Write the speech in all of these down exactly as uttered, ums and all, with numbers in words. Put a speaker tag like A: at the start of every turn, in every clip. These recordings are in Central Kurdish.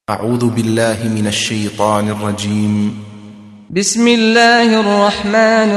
A: أعوذ بالله من الشيطان الرجيم.
B: بسم الله الرحمن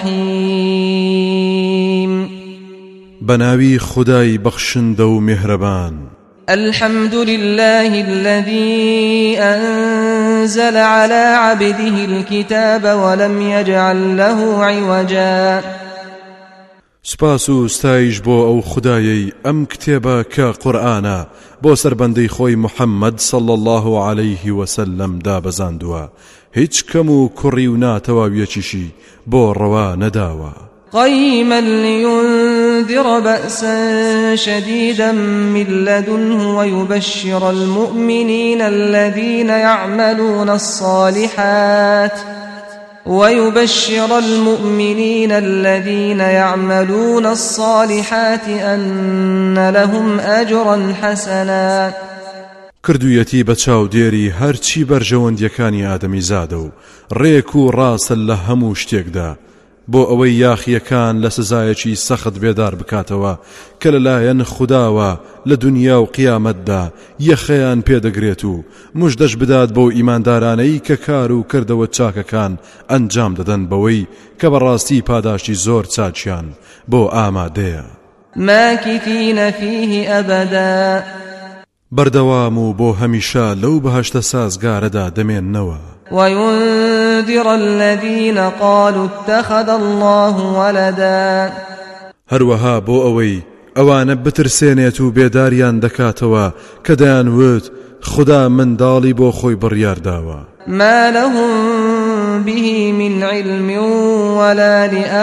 B: الرحيم.
C: بناوي خداي بخشند ومهربان.
B: الحمد لله الذي أنزل على عبده الكتاب ولم يجعل له عوجا.
C: سپاس و ستایش بۆ ئەو خدایەی ئەم کتێبە کە قورئانە بۆ سەربەندەی خۆی محەممەد صلی الله عليه وسلم دابەزاندووە، هیچ کەم و کوڕی و ناتەواویەکیشی بۆ ڕەوا نەداوە.
B: قيما لينذر بأسا شديدا من لدنه ويبشر المؤمنين الذين يعملون الصالحات ويبشر المؤمنين الذين يعملون الصالحات أن لهم أجرا حسنا.
C: کردویەتی بە چاودێری هەرچی بەرژەوەندیەکانی ئادەمی زادە و ڕێک و ڕاستە لە هەموو شتێکدا، بۆ ئەوەی یاخیەکان لە سزایەکی سەخت بێدار بکاتەوە کە لەلایەن خوداوە لە دنیا و قیامەتدا یەخەیان پێدەگرێت و موژدەش بدات بۆ ئیماندارانەی کە کار و کردەوە چاکەکان ئەنجام دەدەن بەوەی کە بەڕاستی پاداشتی زۆر چاچیان بۆ ئامادەیە.
B: ماکثین فیه ئەبەدا.
C: بەردەوام و بۆ هەمیشە لەو بەهەشتە سازگارەدا دەمێننەوە.
B: وينذر الذين قالوا اتخذ الله ولدا.
C: هەروەها بۆ ئەوەی ئەوانە بترسێنێت و بێداریان دەکاتەوە کە دەیانوت خدا منداڵی بۆ خۆی بڕیارداوە.
B: ما لهم به من علم ولا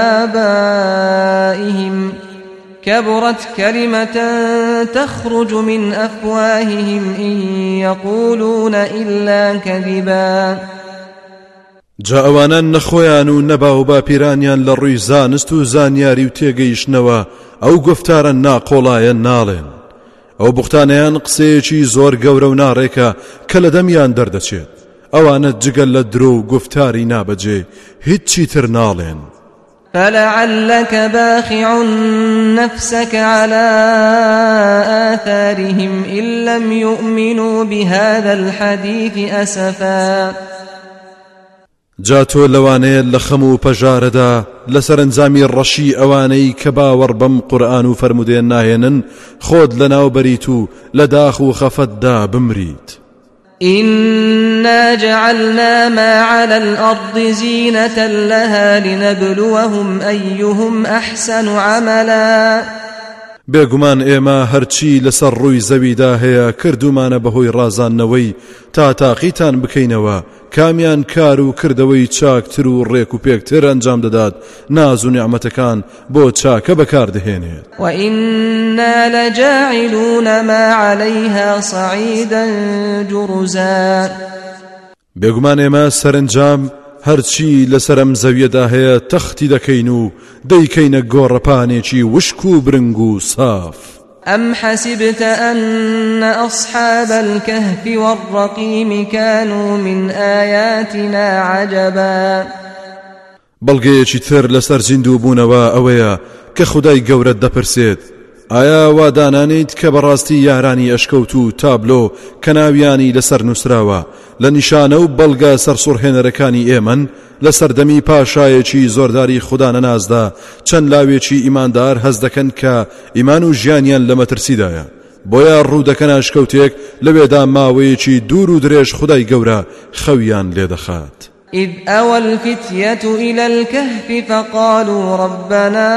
B: لآبائهم كبرت كلمة تخرج من أفواههم إن يقولون إلا كذبا.
C: جا ئەوانان نەخۆیان و نەبا و باپیرانیان لە ڕووی زانست و زانیاری و تێگەیشتنەوە ئەو گفتارە ناقۆڵایە ناڵێن. ئەو بوختانەیان قسەیەکی زۆر گەورە و ناڕێکە کە لە دەمیان دەردەچێت. ئەوانە جگەل لە درۆ و گفتاری نابەجێ هیچی تر ناڵێن.
B: فلعلك باخع نفسك على آثارهم إن لم يؤمنوا بهذا الحديث أسفا.
C: جاتۆ لەوانەیە لە خەم و پەژارەدا لەسەر ئەنجامی ڕەشی ئەوانەی کە باوەڕ بەم قورئان و فەرمودێن ناهێنن خۆت لەناو بەریت و لە داخ و خەفەتدا بمریت.
B: إنا جعلنا ما على الأرض زينة لها لنبلوهم أيهم أحسن عملا.
C: بێگومان ئێمە هەرچی لەسەر ڕووی زەویدا هەیە کردومانە بەهۆی ڕازاندنەوەی تا تاقیتان بکەینەوە کامیان کار و کردەوەی چاکتر و ڕێک و پێکتر ئەنجام دەدات ناز و نیعمەتەکان بۆ چاکە بەکاردەهێنێت.
B: وإنا لجاعلون ما عليها صعيدا جرزا.
C: بێگومان ئێمە سەرنجام هەرچی لەسەرم زەویەدا هەیە تەختی دەکەین و دەیکەینە گۆڕەپانێکی وشک و برنگ و ساف.
B: أم حسبت أن أصحاب الكهف والرقيم كانوا من آياتنا عجبا.
C: بەڵگەیەکی تر لەسەر زیندوو بوونەوە ئەوەیە کە خودای گەورەت دەپرسێت ئایا وا دانانیت کە بەڕاستی یارانی ئەشکەوت و تابلۆ کە ناویانی لەسەر نووسراوە لە نیشانە و بەڵگە سەرسوڕهێنەرەکانی ئێمەن لە سەردەمی پاشایەکی زۆرداری خوددا نەنازدا چەند لاوێکی ئیماندار هەز دەکەن کە ئیمان و ژیانیان لە مەترسیدایە، بۆیە ڕوو دەکەن ئەشکەوتێک لەوێدا ماوەیەکی دوور و درێژ خودای گەورە خەویان لێدەخات.
B: إذ أوى الفتية إلى الكهف فقالوا ربنا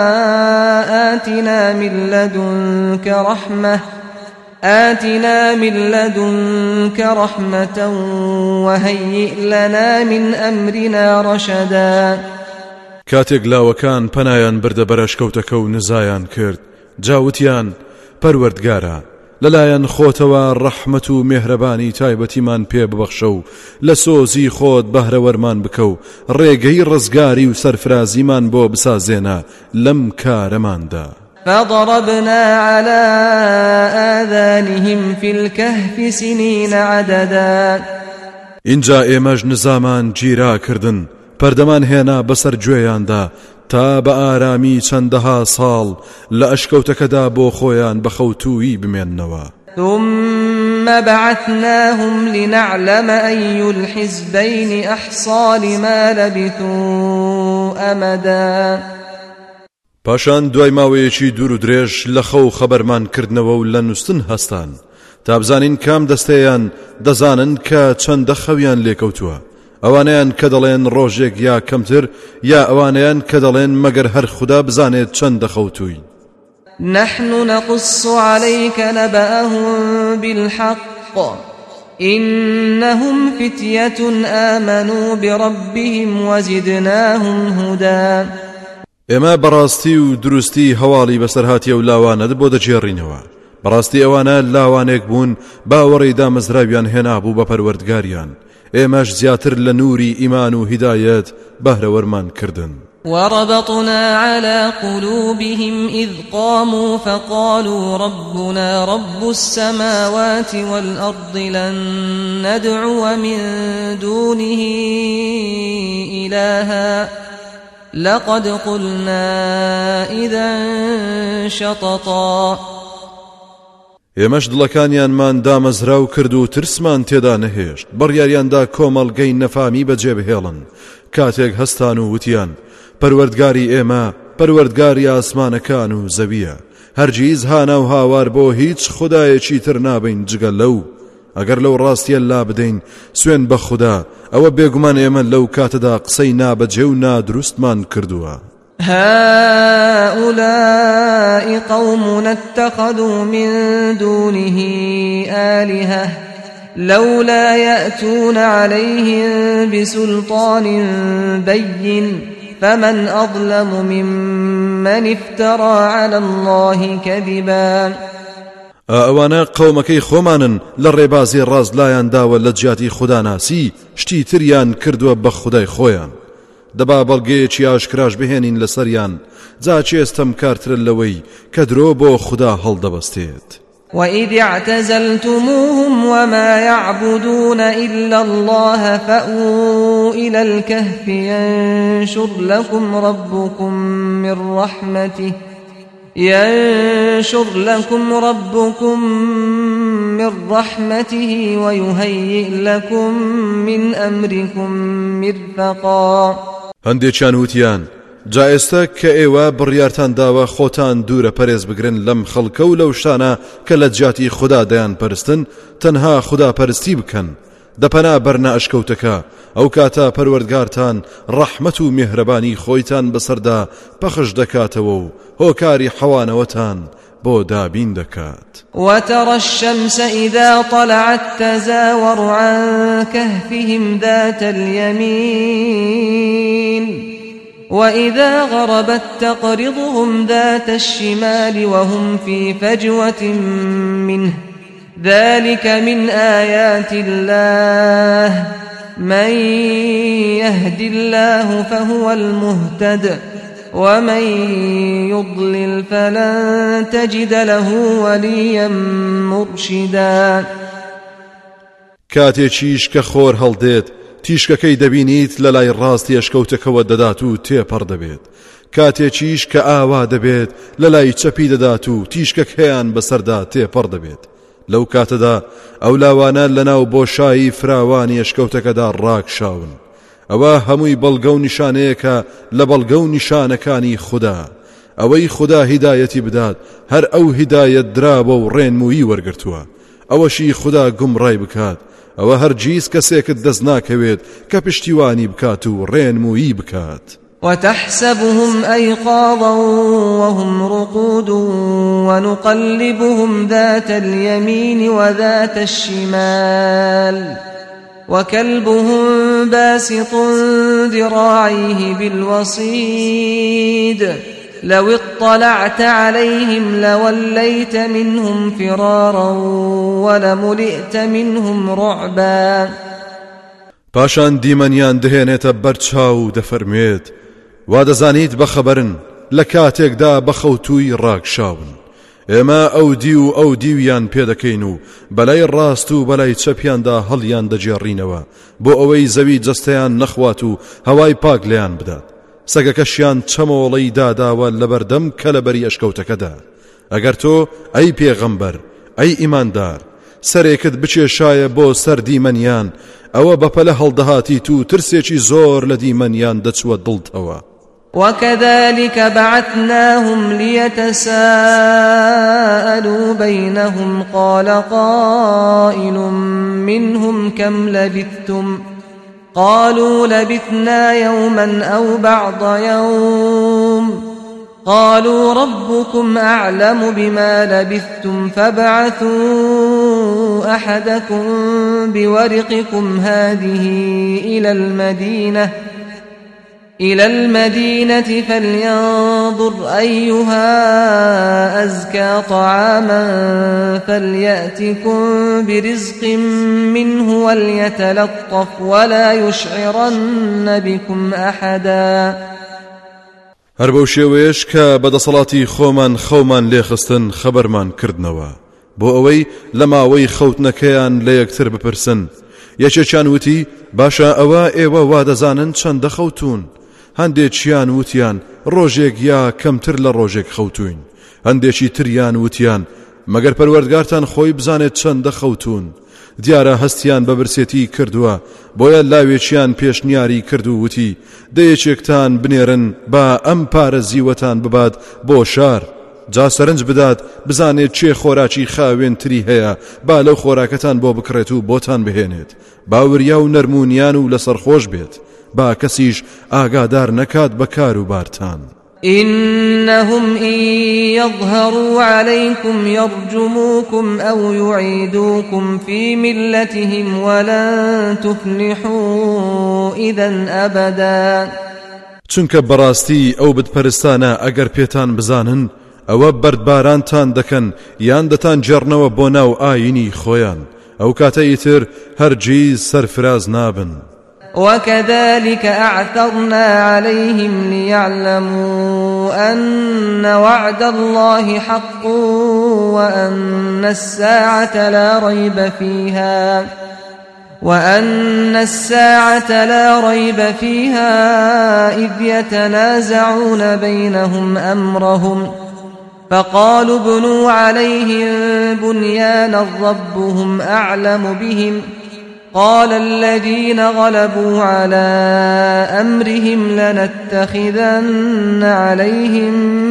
B: آتنا من لدنك رحمة آتنا من لدنك رحمة وهيئ لنا من أمرنا رشدا.
C: کاتێک لاوەکان پەنایان بردە بەرەشکەوتەکە و نزایان کرد، جاوتیان پەروەردگارە لەلایەن خۆتەوە ڕەحمەت و مێهرەبانی تایبەتیمان پێ ببەخشە و لە سۆزی خۆت بەهرەوەرمان بکە و ڕێگەی ڕزگاری و سەرفرازیمان بۆ بسازێنە لەم کارەماندا.
B: فضربنا على آذانهم في الكهف سنين عددا.
C: اینجا ئێمەش نزامان گیرا کردن، پەردەمان هێنا بەسەر گوێیاندا تا بە ئارامی چەندەها ساڵ لە ئەشکەوتەکەدا بۆ خۆیان بەخەوتووی بمێننەوە.
B: ثم بعثناهم لنعلم أي الحزبين أحصى لما لبثوا أمدا.
C: پاشان دوای ماوەیەکی دوور و درێژ لە خەو خەبەرمان کردنەوە و لە نووستن هەستان تا بزانین کام دەستەیان دەزانن کە چەندە خەویان لێکەوتووە، ئەوانەیان کە دەڵێن ڕۆژێک یا کەمتر، یا ئەوانەیان کە دەڵێن مەگەر هەر خوددا بزانێت چەندە خەوتووی.
B: نحن نقص عليك نبأهم بالحق إنهم فتية آمنوا بربهم وزدناهم هدى.
C: ئێمە بەڕاستی و دروستی هەواڵی بەسەرهاتی ئەو لاوانەت بۆ دەجێڕینەوە. بەڕاستی ئەوانە لاوانێک بوون باوەڕی دامەزراویان هێنابوو بە پەروەردگاریان، ئێمەش زیاتر لە نووری ئیمان و هیدایەت بەهرەوەرمان کردن.
B: وربطنا على قلوبهم إذ قاموا فقالوا ربنا رب السماوات والأرض لن ندعو من دونه إلها لقد قلنا إذا شططا.
C: ئێمەش دڵەکانیانمان دامەزراو کرد و ترسمان تێدا نەهێشت، بڕیاریاندا کۆمەڵگەی نەفامی بەجێبهێڵن کاتێک هەستان و وتیان پەروەردگاری ئێمە پەروەردگاری ئاسمانەکان و زەویە، هەرگیز هانا و هاوار بۆ هیچ خودایەکی تر نابین جگە لەو. ئەگەر لەو ڕاستیە لا بدەین سوێن بە خوددا، ئەوە بێگومان ئێمە لەو کاتەدا قسەی نابەجێ و نادروستمان کردووە.
B: هؤلاء قوم اتخذوا من دونه آلهة لولا يأتون عليهم بسلطان بين فمن أظلم ممن افترى على الله كذبا.
C: ئەوانە قەومەکەی خۆمانن لە ڕێبازی ڕاست لایان داوە لە جیاتی خوداناسی شتی تریان کردووە بە خودای خۆیان. دەبا بەڵگەیەکی ئاشکراش بهێنین لەسەریان، جا چێستەم کارترە لەوەی کە درۆ بۆ خوددا هەڵدەبەستێت.
B: وإذ اعتزلتموهم وما يعبدون إلا الله فأووا إلى الكهف ينشر لكم ربكم من رحمته ينشر لكم ربكم من رحمته ويهيئ لكم من أمركم مرفقا.
C: هەندێکیان وتیان جا ئێستا کە ئێوە بڕیارتان داوە خۆتان دوورە پەرێز بگرن لەم خەڵکە و لەو شانە کە لە جیاتی خوددا دەیان پەرستن، تەنها خوددا پەرستی بکەن، دەپەنا بەرنە ئەشکەوتەکە، ئەو کاتە پەروەردگارتان ڕەحمەت و میهرەبانی خۆیتان بەسەردا پەخش دەکاتەوە و هۆکاری حەوانەوەتان بۆ دابین دەکات.
B: وترى الشمس إذا طلعت تزاور عن كهفهم ذات اليمين وإذا غربت تقرضهم ذات الشمال وهم في فجوة منه ذلك من آيات الله من يهد الله فهو المهتد ومن يضلل فلن تجد له وليا مرشدا.
C: کاتێکیش کە خۆر هەڵدێت تیشکەکەی دەبینیت لە لای ڕاستی ئەشکەوتەکەوە دەدات و تێپەڕ دەبێت، کاتێکیش کە ئاوا دەبێت لە لای چەپی دەدات و تیشکەکەیان بەسەردا تێپەڕ دەبێت. لەو کاتەدا ئەو لاوانە لەناو بۆشایی فراوانی ئەشکەوتەکەدا ڕاکشاون. ئەوە هەمووی بەڵگە و نیشانەیەکە لە بەڵگە و نیشانەکانی خوددا، ئەوەی خوددا هیدایەتی بدات هەر ئەو هیدایەت درابە و ڕێنمویی وەرگرتووە، ئەوەشی خوددا گومڕای بکات، ئەوە هەرگیز کەسێکت دەست ناکەوێت کە پشتیوانی بکات و ڕێنمویی بکات.
B: وتحسبهم أيقاظا وهم رقود ونقلبهم ذات اليمين وذات الشمال وكلبهم باسط ذراعيه بالوصيد لو اطلعت عليهم لوليت منهم فرارا ولملئت منهم رعبا.
C: پاشان دیمەنیان دەهێنێتە بەرچاو دەفەرمێت وا دەزانیت بەخەبەرن لە کاتێکدا بەخەوتووی ڕاکشاون، ئێمە ئەو دی و ئەو دیویان پێدەکەین و بەلای ڕاست و بەلای چەپیاندا هەڵیان دەجێڕینەوە بۆ ئەوەی زەوی جەستەیان نەخوات و هەوای پاک لێیان بدات. سەگەکەشیان چەمۆڵەی داداوە لە بەردەم کە لە بەری ئەشکەوتەکەدا. ئەگەر تۆ ئەی پێغەمبەر ئەی ئیماندار سەرێکت بچێشایە بۆ سەر دیمەنیان ئەوە بەپەلە هەڵدەهاتیت و ترسێکی زۆر لە دیمەنیان دەچوە دڵتەوە.
B: وكذلك بعثناهم ليتساءلوا بينهم قال قائل منهم كم لبثتم قالوا لبثنا يوما أو بعض يوم قالوا ربكم أعلم بما لبثتم فابعثوا أحدكم بورقكم هذه إلى المدينة إلى المدينة فلينظر أيها أزكى طعاما فليأتكم برزق منه وليتلطف ولا يشعرن بكم أحدا.
C: هەر بەو شێوەیەش کە بەدەسەڵاتی خۆمان خەومان لێخستن خەبەرمان کردنەوە بۆ ئەوەی لە ماوەی خەوتنەکەیان لە یەکتر بپرسن. یەکێکیان وتی باشە ئەوە ئێوە وا دەزانن چەندە خەوتون؟ هەندێکیان وتیان ڕۆژێک یا کەمتر لە ڕۆژێک خەوتوین. هەندێکی تریان وتیان مەگەر پەروەردگارتان خۆی بزانێت چەندە خەوتون. دیارە هەستیان بە برسێتی کردووە بۆیە لاوێکیان پێشنیاری کرد و وتی دەیەکێکتان بنێرن با ئەم پارە زیوەتان ببات بۆ شار جا سەرنج بدات بزانێت چێ خۆراکی خاوێنتری هەیە با لەو خۆراکەتان بۆ بکڕێت و بۆتان بهێنێت باوریا و نەرمونیان و لەسەر خۆش بێت با کەسیش ئاگادار نەکات بە کاروبارتان.
B: إنهم إن يظهروا عليكم يرجموكم أو يعيدوكم في ملتهم ولن تفلحوا إذن أبدا.
C: چونکە بەڕاستی ئەو بتپەرستانە ئەگەر پێتان بزانن ئەوە بەردبارانتان دەکەن یان دەتان جێڕنەوە بۆ ناو ئاینی خۆیان ئەو کاتە ئیتر هەرگیز سەرفراز نابن.
B: وكذلك أعثرنا عليهم ليعلموا أن وعد الله حق وأن الساعة لا ريب فيها وأن الساعة لا ريب فيها إذ يتنازعون بينهم أمرهم فقالوا ابنوا عليهم بنيانا ربهم أعلم بهم قال الذين غلبوا على أمرهم لنتخذن عليهم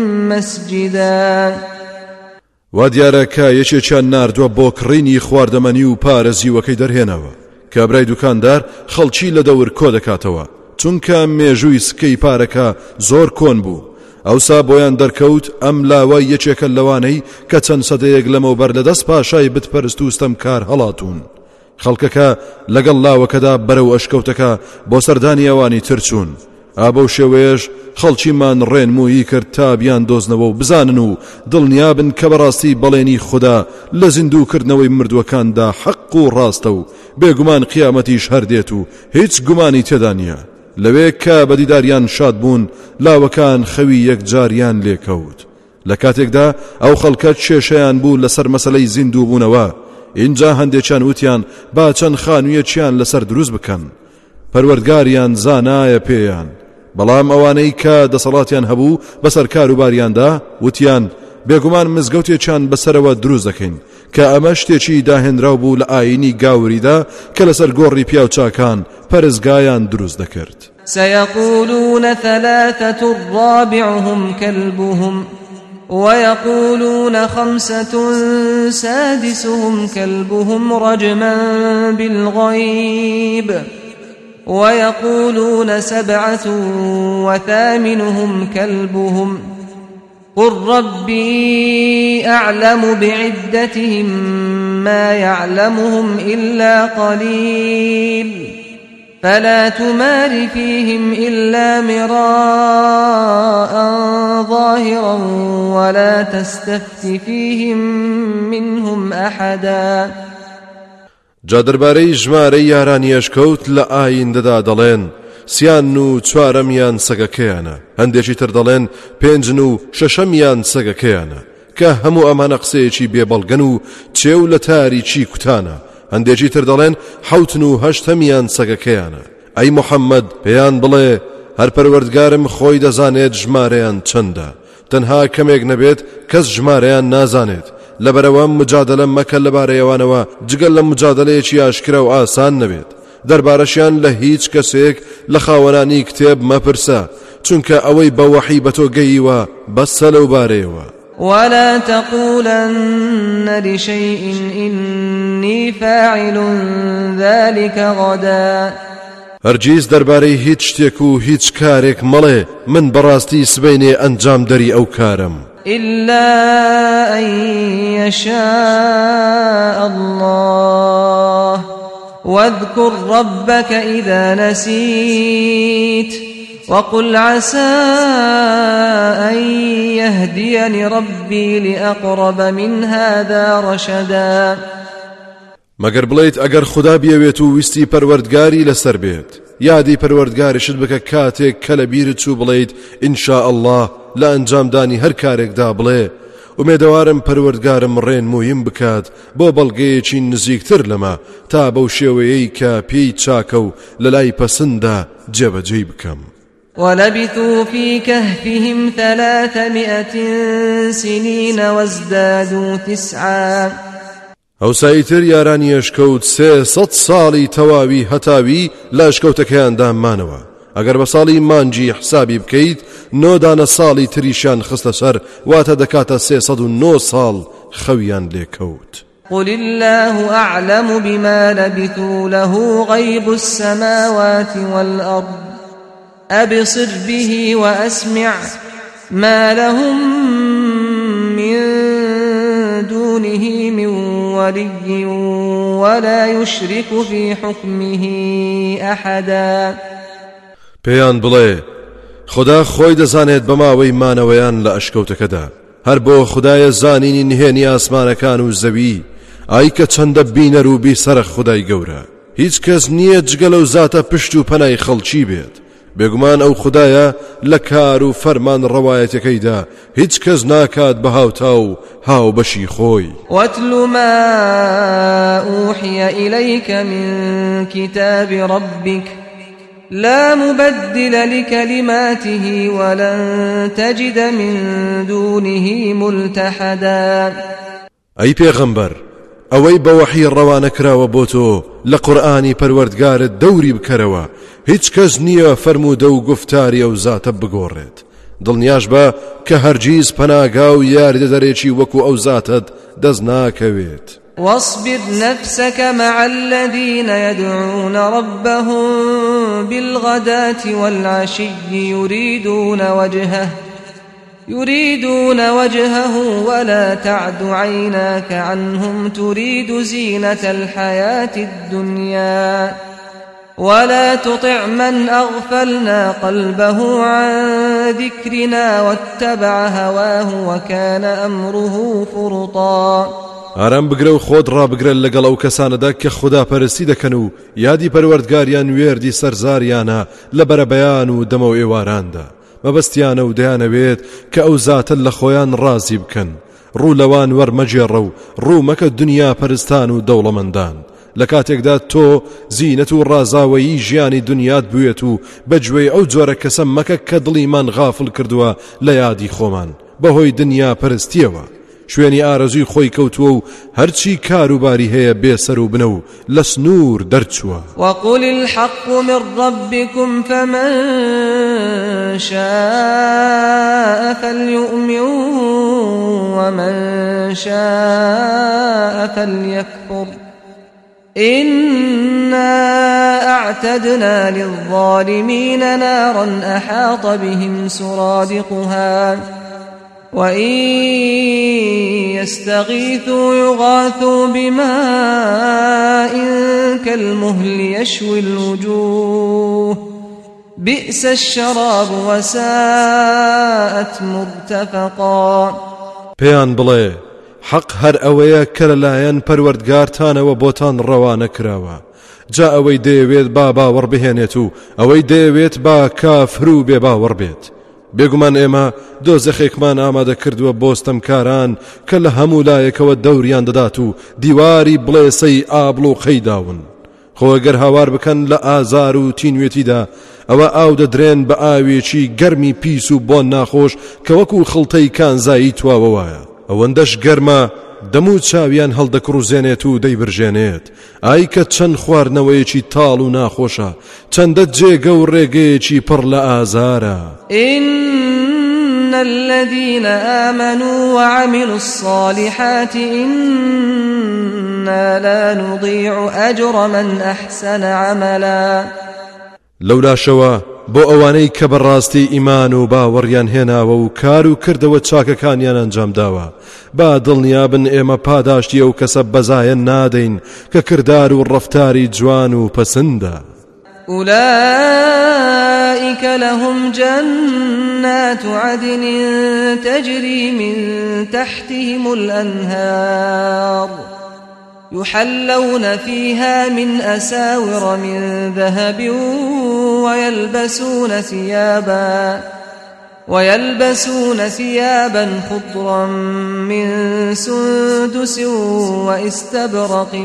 B: مسجدا.
C: وادیارەکە یەکێکیان ناردووە بۆ کڕینی خواردەمەنی و پارێزیوەکەی دەرهێنەوە کە برای دوکاندار خەڵکی لە دەور کۆ دەکاتەوە چونکە مێژووی سکەی پارەکە زۆر کۆن بوو. ئەوسا بۆیان دەرکەوت ئەم لاوای یەکێکە لەوانەی کە چەند سەدەیەک لەمەوبەر لەدەست پاشای بتپەرست و ستەمکار هەڵاتون. خەڵکەکە لەگەڵ لاوەکەدا بەرەو ئەشکەوتەکە بۆ سەردانی ئەوانی ترچوون. ئابە شێوەیەش خەڵکیمان ڕێنمویی کرد تا بیان دۆزنەوە و بزانن و دڵنیابن کە بەڕاستی بەڵێنی خوددا لە زیندووکردنەوەی مردووەکاندا حەق و ڕاستە و بێگومان قیامەتیش هەردێت و هیچ گومانی تێدا نییە. لەوێ کە بەدیداریان شاد بوون لاوەکان خەوی یەکجاریان لێکەوت. لە کاتێکدا ئەو خەڵکە کێشەیان بوو لەسەر مەسەلەی زیندوو بوونەوە. اینجا هەندێکیان وتیان با چەند خانوویەکیان لەسەر دروست بکەن. پەروەردگاریان زانایە پێیان بەڵام ئەوانەی کە دەسەڵاتیان هەبوو بەسەر کاروباریاندا وتیان بێگومان مزگەوتێکیان بەسەرەوە دروست دەکەین کە ئەمە شتێکی داهێنراو بوو لە ئاینی گاوریدا کە لەسەر گۆڕی پیاو چاکان پەرزگایان دروست دەکرد.
B: سيقولون ثلاثة رابعهم كلبهم ويقولون خمسة سادسهم كلبهم رجما بالغيب ويقولون سبعة وثامنهم كلبهم قل ربي أعلم بعدتهم ما يعلمهم إلا قليل فلا تمار فيهم إلا مراء ظاهرا ولا تستفت فيهم منهم أحدا.
C: جا دەربارەی ژمارەی یارانی ئەشکەوت لە ئایندەدا دەڵێن سیان و چوارەمیان سەگەکەیانە هەندێکی تر دەڵێن پێنجن و شەشەمیان سەگەکەیانە کە هەموو ئەمانە قسەیەکی بێبەڵگەن و چێو لە تاریکی کوتانە. هەندێکی تر دەڵێن حەوتن و هەشتەمیان سەگەکەیانە. ئەی موحەممەد پێیان بڵێ هەر پەروەردگارم خۆی دەزانێت ژمارەیان چەندە تەنها کەمێک نەبێت کەس ژمارەیان نازانێت لەبەرەوە مجادلە مەکە لەبارەیەوانەوە جگەل لە مجادلەیەکی ئاشکرا و ئاسان نەبێت دەربارەشیان لە هیچ کەسێک لە خاوەنانی کتێب مەپرسە چونکە ئەوەی بە وەحی بە تۆ گەییوە بەسە لەو بارەیەوە
B: ولا تقولن لشيء إني فاعل ذلك غدا
C: هەرگیز دەربارەی هیچ شتێک و هیچ کارێک مەڵێ من بەڕاستی سبەینێ ئەنجام دەری ئەو کارم
B: إلا أن يشاء الله واذكر ربك إذا نسيت وقل عسى أن يهديني ربي لأقرب من هذا رشدا
C: مەگەر بڵێیت ئەگەر خدا بیەوێت و ویستی پەروەردگاری لەسەر بێت یادی پەروەردگاریشت بکە کاتێک کە لە بیرت چوو بڵێیت ئینشاء الله لە ئەنجامدانی هەر کارێکدا بڵێ ومێدەوارم پەروەردگارم ڕێنموویم بکات بۆ بەڵگەیەکی نزیکتر لەمە تا بەو شێوەیەی کە پێی چاکە و لە لای پەسەندە جێبەجێی بکەم
B: ولبثوا في كهفهم ثلاثمائة سنين وازدادوا تسعا
C: ئەو سایتر یارانی ئەشکەوت سێ سەد ساڵی تەواوی هەتاوی لە ئەشکەوتەکەیاندا مانەوە ئەگەر بە ساڵی مانجی حسابی بکەیت نۆدانە ساڵی تریشان خستە سەر واتە دەکاتە سێ سەد و نۆ ساڵ خەویان لێکەوت
B: قل الله أعلم بما لبثوا له غيب السماوات والأرض أبصر به وأسمع ما لهم من دونه من ولي ولا يشرك في حكمه أحدا
C: پێیان بڵێ خدا خۆی دەزانێت بەماوەی مانەوەیان لە ئەشکەوتەکەدا هەر بۆ خدایە زانینی نهێنی ئاسمانەکان و زەوی ئای کە چەندە بینەر و بیسەرە خدای گەورە هیچ کەس نییە جگە لەو زاتە پشت و پەنای خەڵکی بێت بێگومان ئەو خدایە لە کار و فەرمان ڕەوایەتەکەیدا هیچ کەس ناکات بە هاوتا و هاو بەشی خۆی
B: واتل ما أوحي إليك من كتاب ربك لا مبدل لكلماته ولن تجد من دونه ملتحدا
C: أي پیغمبر ئەوەی بە وەحی ڕەوانە کراوە بۆ تۆ لە قورئانی پەروەردگارت دەوری بکەرەوە هیچ کەس نییە فەرموودە و گفتاری ئەو زاتە بگۆڕێت دڵنیاش بە کە هەرگیز پەناگا و یاریدەدەرێکی وەکو ئەو زاتت دەست ناکەوێت
B: واصبر نفسك مع الذين يدعون ربهم بالغداة والعشي يريدون وجهه يريدون وجهه ولا تعد عيناك عنهم تريد زينة الحياة الدنيا ولا تطع من أغفلنا قلبه عن ذكرنا واتبع هواه وكان أمره فرطا
C: ئارام بگرە و خۆت ڕابگرە لەگەڵ ئەو کەسانەدا کە خوداپەرستی دەکەن و یادی پەروەردگاریان وێردی سەرزاریانە لە بەرەبەیان و دەمە و ئێواراندا مەبەستیانە و دەیانەوێت کە ئەو زاتە لە خۆیان ڕازی بکەن ڕوو لەوان وەرمەجێڕە و ڕوو مەکە دنیا پەرستان و دەوڵەمەندان لە کاتێکدا تۆ زینەت و ڕازاوەیی ژیانی دنیات بوێت و بەگوێی ئەو جۆرە کەسە مەکە کە دڵیمان غافڵ کردووە لە یادی خۆمان بەهۆی دنیا پەرستیەوە شوێنی ئارەزوی خۆی کەوتووە و هەرچی کاروباری هەیە بێسەر و بنە و لە سنوور دەرچووە
B: وقل الحق من ربكم فمن شاء فليؤمن ومن شاء فليكفر إنا أعتدنا للظالمين نارا أحاط بهم سرادقها وإن يستغيثوا يغاثوا بماء كالمهل يشوي الوجوه بئس الشراب وساءت مرتفقا
C: پێیان بڵێ حەق هەر ئەوەیە کە لەلایەن پەروەردگارتانەوە بۆتان ڕەوانە کراوە جا ئەوەی دەیەوێت با باوەڕ بهێنێت و ئەوەی دەیەوێت با کافر و بێ باوەڕ بێت بێگومان ئێمە دۆزەخێکمان ئامادە کردووە بۆستەمکاران کە لە هەموو لایەکەوە دەوریان دەدات و دیواری بڵێسەی ئابڵ و خەیداون خۆگەر هاوار بکەن لە ئازار و تینوێتیدا ئەوە ئاو دەدرێن بە ئاوێکی گەرمی پیس و بۆن ناخۆش کە وەکو خڵتەی کانزایی تواوە وایە ئەوەندەش گەرمە دەموو چاویان هەڵدەکڕوزێنێت و دەیبرژێنێت ئای کە چەند خواردنەوەیەکی تاڵ و ناخۆشە چەندە جێگە و ڕێگەیەکی پڕ لە ئازارە
B: إن الذين آمنوا وعملوا الصالحات إنا لا نضيع أجر من أحسن عملا
C: لولا شوا بۆ ئەوانەی کە بەڕاستی ئیمان و باوەڕیان هێناوە و کار و کردەوە چاکەکانیان ئەنجام داوە با دڵنیابن ئێمە پاداشتی ئەو کەسە بەزایە نادەین کە کردار و ڕەفتاری جوان و پەسەندە
B: أولئك لهم جنات عدن تجري من تحتهم الأنهار يحلون فيها من أساور من ذهب ويلبسون ثيابا ويلبسون ثيابا خضرا من سندس واستبرق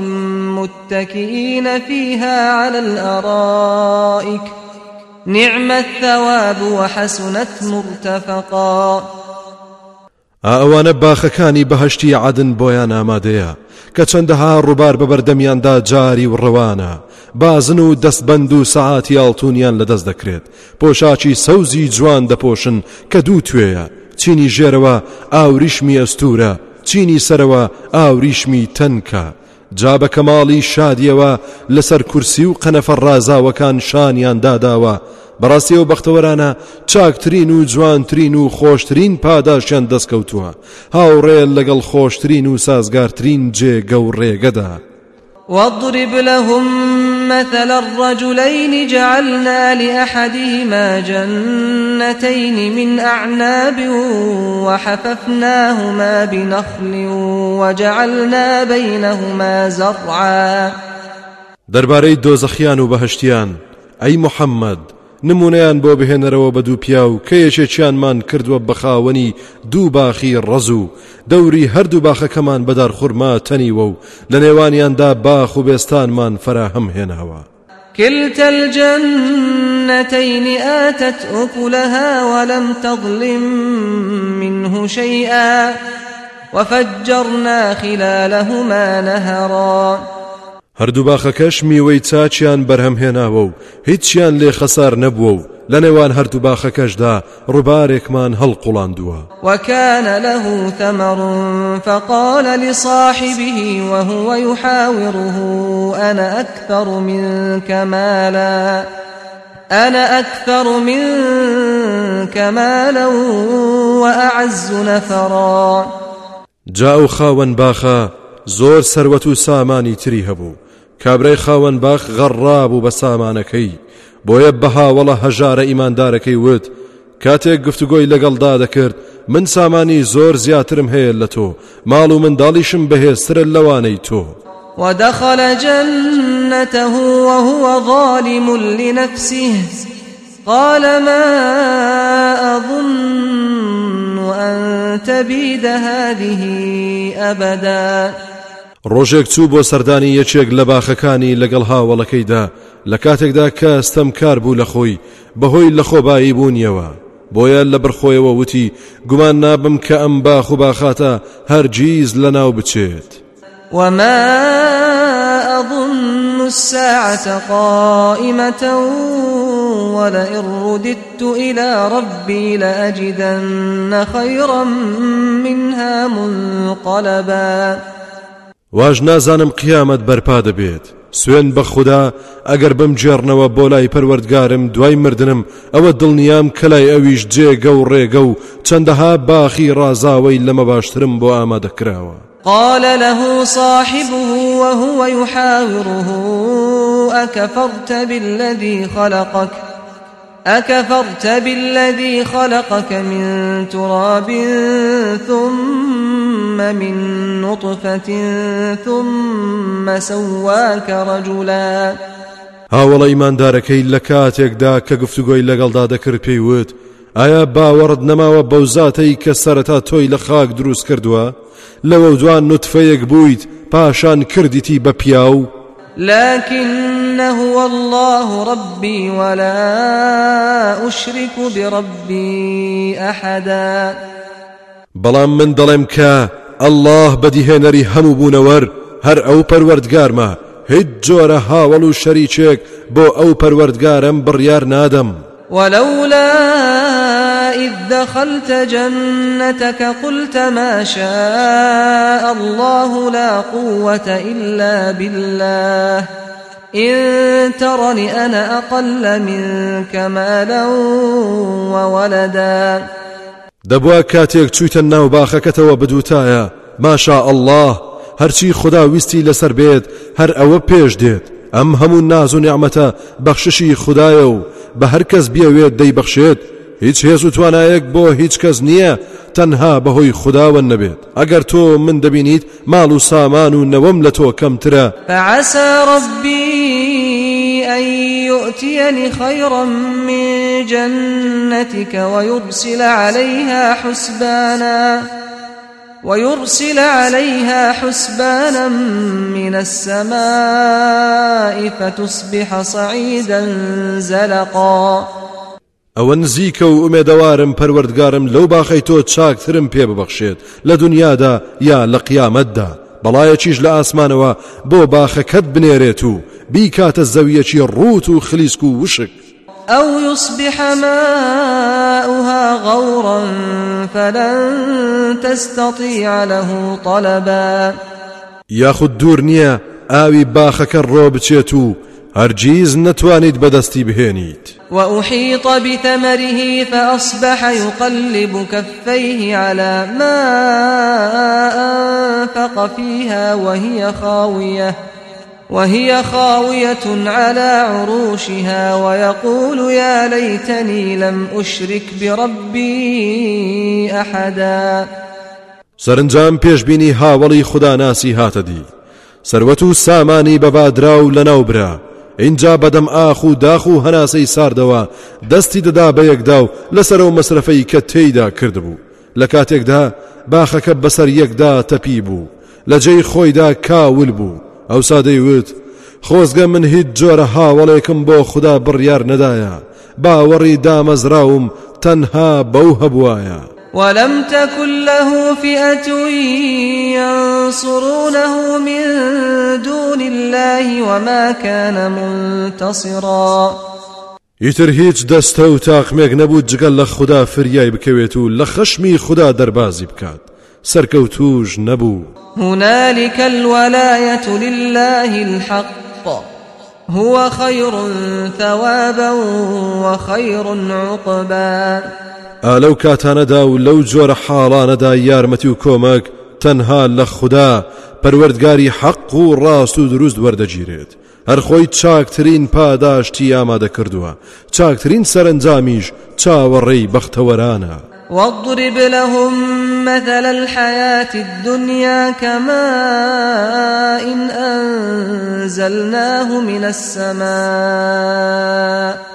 B: متكئين فيها على الأرائك نعم الثواب وحسنت مرتفقا
C: ئەوانە باخەکانی بەهەشتی عەدن بۆیان ئامادەیە کە چەندەها ڕووبار بەبەردەمیاندا جاری و ڕەوانە بازن و دەستبەند و سەعاتی ئاڵتونیان لەدەست دەکرێت پۆشاکی سەوزی جوان دەپۆشن کە دوو توێیە چینی ژێرەوە ئاوریشمی ئەستورە چینی سەرەوە ئاوریشمی تەنکە جا بە کەماڵی شادیەوە لەسەر کورسی و قەنەفە ڕازاوەکان شانیان داداوە بەڕاستی ئەو بەختەوەرانە چاکترین و جوانترین و خۆشترین پاداشیان دەستکەوتووە هاوڕێ لەگەڵ خۆشترین و سازگارترین جێگە و ڕێگەدا
B: واضرب لهم مثل الرجلين جعلنا لأحدهما جنتين من أعناب وحففناهما بنخل وجعلنا بينهما زرعا
C: دەربارەی دۆزەخیان و بەهەشتیان ئەی محەممەد نمونەیان بۆ بهێنەرەوە بە دوو پیا و کە یەکێکیانمان کردووە بە خاوەنی دوو باخی ڕەز و دەوری هەردوو باخەکەمان بەدار خوڕما تەنیوە و لە نێوانیاندا باخ و بێستانمان فراهەم هێناوە
B: كلتا الجنتين آتت أكلها ولم تظلم منه شيئا وفجرنا خلالهما نهرا
C: هەردوو باخەکەش میوەی چاچیان بەرهەم هێناوە و هیچیان لێ خەسار نەبووە و لە نێوان هەردوو باخەکەشدا ڕووبارێکمان هەڵقوڵاندووە
B: وكان له ثمر فقال لصاحبه وهو يحاوره أنا أكثر منك مالا أنا أكثر منك مالا وأعز نفرا
C: جاء خاوەن باخە زۆر سەروەت و سامانی تری هەبوو کابرای خاوەن باخ غەڕابوو بە سامانەکەی بۆیە بەهاوەڵە هەژارە ئیماندارەکەی وت کاتێک گفتوگۆی لەگەڵدا دەکرد من سامانی زۆر زیاترم هەیە لە تۆ ماڵ و منداڵیشم بەهێزترە لەوانەی تۆ
B: ودخل جنته وهو ظالم لنفسه قال ما أظن أن تبيد هذه أبدا
C: ڕۆژێک چوو بۆ سەردانی یەکێک لە باخەکانی لەگەڵ هاوڵەکەیدا لە کاتێکدا کە ئەستەمکار بوو لە خۆی بەهۆی لە خۆبایی بوونیەوە بۆیە لە بەرخۆیەوە وتی گومان نابم کە ئەم باخ و باخاتە هەرگیز لەناو بچێت
B: وما أظن الساعة قائمة ولئن رددت إلى ربي لأجدن خيرا منها منقلبا
C: واژ نازانم قیامەت بەرپا دەبێت سوێن بە خوددا ئەگەر بم جێڕنەوە بۆ لای پەروەردگارم دوای مردنم ئەوە دڵنیام کە لای ئەویش جێگە و ڕێگە و چەندەها باخی ڕازاوەی لەمە باشترم بۆ ئامادەکراوە
B: قال له صاحبه وهو يحاوره أكفرت بالذي خلقك أكفرت بالذي خلقك من تراب ثم من نطفة ثم سواك رجلا
C: هاوڵە ئیماندارەکەی لە کاتێکدا کە گفتوگۆی لەگەڵدا دەکرد پێی وت ئایا باوەڕت نەماوە بەو زاتەی کە سەرەتا تۆی لە خاک دروست کردووە لەوە دوان نوتفەیەک بوویت پاشان کردیتی بە پیاو
B: لكن هو الله ربي ولا أشرك بربي أحدا
C: بەڵام من دەڵێم کە الله بەدیهێنەری هەموو بوونەوەر هەر ئەو پەروەردگارمە هیچ جۆرە هاوڵ و شەریکێک بۆ ئەو پەروەردگارم بڕیار نادەم.
B: ولولا إذ دخلت جنتك قلت ما شاء الله لا قوة إلا بالله إن ترني أنا أقل منك مالا وولدا.
C: دەبووە کاتێک چوویتە ناو باخەکەتەوە بدوتایە ماشا الله هەرچی خدا ویستی لەسەر بێت هەر ئەوە پێش دێت. ئەم هەموو ناز و نیعمەتە بەخششی خدایە و بە هەر کەس بیەوێت دەیبەخشێت. هیچ هێز و توانایەک بۆ هیچ کەس نییە تەنها بەهۆی خداوە نەبێت. ئەگەر تۆ من دەبینیت ماڵ و سامان و نەوەم لە تۆ کەمترە.
B: فعسى ربي أن يؤتيني خيرا من جنتك ويرسل عليها حسبانا ويرسل عليها حسبانا من السماء فتصبح صعيدا زلقا.
C: ئەوە نزیکە و ئومێدەوارم پەروەردگارم لەو باخەی تۆ چاکترم پێ ببەخشێت لە دنیادا یا لە قیامەتدا. بەڵایەکیش لە ئاسمانەوە بۆ باخەکەت بنێرێت و بیکاتە زەویەکی ڕوت و خلیسک و وشک.
B: أو يصبح ماؤها غورا فلن تستطيع له طلبا.
C: یاخود دوور نییە ئاوی باخەکە ڕۆ بچێت و هەرگیز نەتوانیت بەدەستی بهێنیت.
B: وأحيط بثمره فأصبح يقلب كفيه على ما أنفق فيها وهي خاوية وهي خاوية على عروشها ويقول يا ليتني لم أشرك بربي أحدا.
C: سەرنجام پێشبینی هاوڵی خدا ناسی هاتەدی سەروەت و سامانی بەبادرا و لەناوبرا. اینجا بەدەم ئاخ و داخ و هەناسەی ساردەوە دەستی دەدا بە یەکدا و لەسەر و مەسرفەی کە تێیدا کردبوو. لە کاتێکدا باخەکە بەسەر یەکدا تەپی بوو لە جێی خۆیدا کاول بوو. ئەوسا دەیوت خۆزگە من هیچ جۆرە هاوڵێکم بۆ خدا بڕیار نەدایە باوەڕی دامەزراوم تەنها بەو هەبوایە.
B: ولم تكن له فئة ينصرونه من دون الله وما كان منتصرا.
C: ئیتر هیچ دەستە و تاقمێک نەبوو جگەل لە خدا فریای بکەوێت و لە خەشمی خدا دەربازی بکات. سەرکەوتوش نەبوو.
B: هنالك الولاية لله الحق هو خير ثوابا وخير عقبا.
C: ئالەو کاتانەدا و لەو جۆرە حاڵانەدا یارمەتی و کۆمەک تەنها لە خوددا پەروەردگاری حەق و ڕاست و دروست وەردەگیرێت. هەر خۆی چاکترین پاداشتی ئامادە کردووە. چاکترین سەرنجامیش چاوەڕێی بەختەوەرانە.
B: واضرب لهم مثل الحياة الدنيا كماء إن أنزلناه من السماء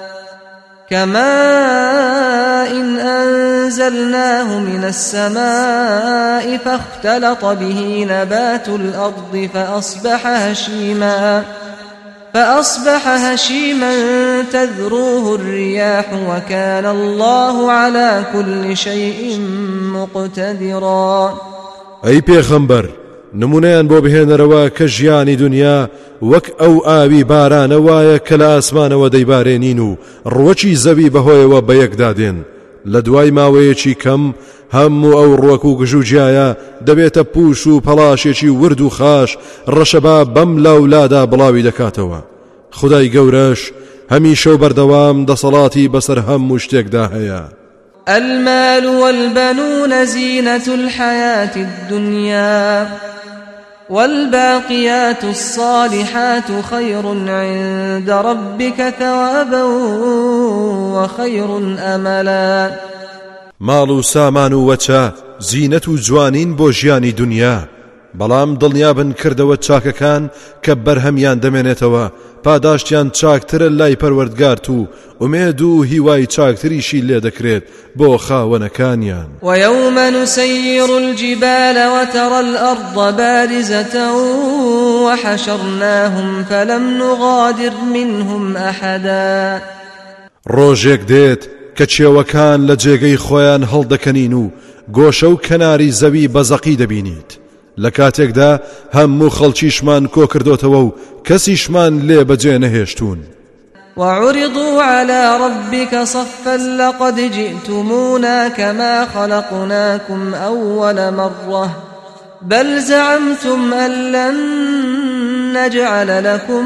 B: كماء إن أنزلناه من السماء فاختلط به نبات الأرض فأصبح هشيما فأصبح هشيما تذروه الرياح وكان الله على كل شيء مقتدرا.
C: أي پیغمبر نمونەیان بۆ بهێنەرەوە کە ژیانی دنیا وەک ئەو ئاوی بارانەوایە کە لە ئاسمانەوە دەیبارێنین و ڕوەکی زەوی بەهۆیەوە بە یەکدادێن. لە دوای ماوەیەکی کەم هەموو ئەو ڕوەک و گژوجیایە دەبێتە پوش و پەڵاشێکی ورد و خاش ڕەشەبا بەم لاولادا بڵاوی دەکاتەوە. خدای گەورەش هەمیشە و بەردەوام دەسەڵاتی بەسەر هەموو شتێکدا هەیە.
B: المال والبنون زينة الحياة الدنيا والباقيات الصالحات خير عند ربك ثوابا وخير أملا.
C: ماڵ و سامان و وەچە زینەت و جوانین بۆ ژیانی دنیا بەڵام دڵنیابن کردەوە چاکەکان کە بەرهەمیان دەمێنێتەوە پاداشتیان چاکترە لای پەروەردگار و ئومێد و هیوای چاکتریشی لێ دەکرێت بۆ خاوەنەکانیان.
B: ويوم نسير الجبال وترى الأرض بارزة وحشرناهم فلم نغادر منهم أحدا.
C: ڕۆژێک دێت کە چێوەکان لە جێگەی خۆیان هەڵدەکەنین و گۆشە و کەناری زەوی بەزەقی دەبینیت لە کاتێکدا هەموو خەڵکیشمان کۆ کردوتەوە و کەسیشمان لێ بەجێ نەهێشتون.
B: وعرضوا على ربك صفا لقد جئتمونا كما خلقناكم أول مرة بل زعمتم أن لن نجعل لكم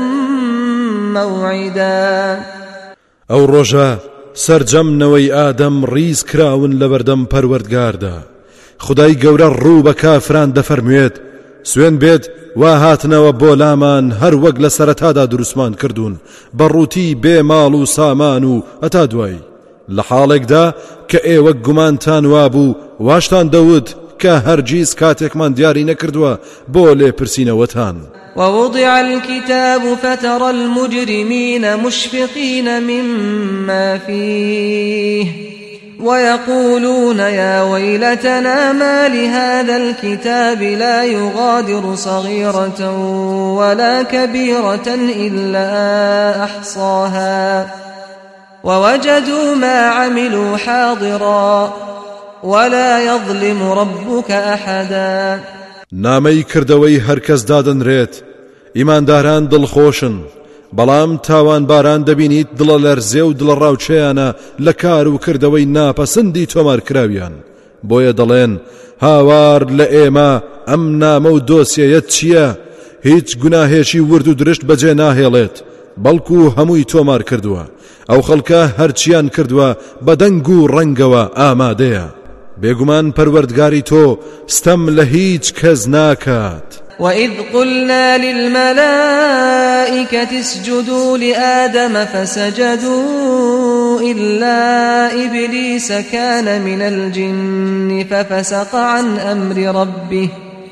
B: موعدا.
C: ئەو ڕۆژە سەرجەمنەوەی ئادەم ڕیز کراون لە بەردەم پەروەردگاردا. خدای گەورە ڕوو بە کافران دەفەرموێت سوێن بێت وا هاتنەوە بۆ لامان هەر وەک لە سەرەتادا دروستمان کردوون بەڕووتی بێ ماڵ و سامان و هەتا دوای لە حاڵێکدا کە ئێوە گومانتان وابوو واشتان دەوت کە هەرگیز کاتێکمان دیاری نەکردووە بۆ لێپرسینەوەتان.
B: ووضع الكتاب فترى المجرمين مشفقين مما فيه ويقولون يا ويلتنا ما لهذا الكتاب لا يغادر صغيرة ولا كبيرة إلا أحصاها ووجدوا ما عملوا حاضرا ولا يظلم ربك أحدا.
C: نامەی کردەوەی هەرکەس دادەنرێت ئیمانداران دڵخۆشن بەڵام تاوان باران دەبینیت دڵە لەرزێ و دڵە ڕاوچەیانە لە کار و کردەوەی ناپەسەندی تۆمارکراویان بۆیە دەڵێن هاوار لە ئێمە ئەم نامە و دۆسیەیەت چییە؟ هیچ گوناهێکی ورد و درشت بەجێ ناهێڵێت بەڵکو هەمووی تۆمار کردووە ئەو خەڵکە هەرچیان کردووە بە دەنگ و ڕەنگەوە ئامادەیە. بێگومان پەروەردگاری تۆ ستەم لە هیچ کەس ناکات.
B: وإذ قلنا للملائكة اسجدوا لآدم فسجدوا إلا إبليس كان من الجن ففسق عن أمر ربه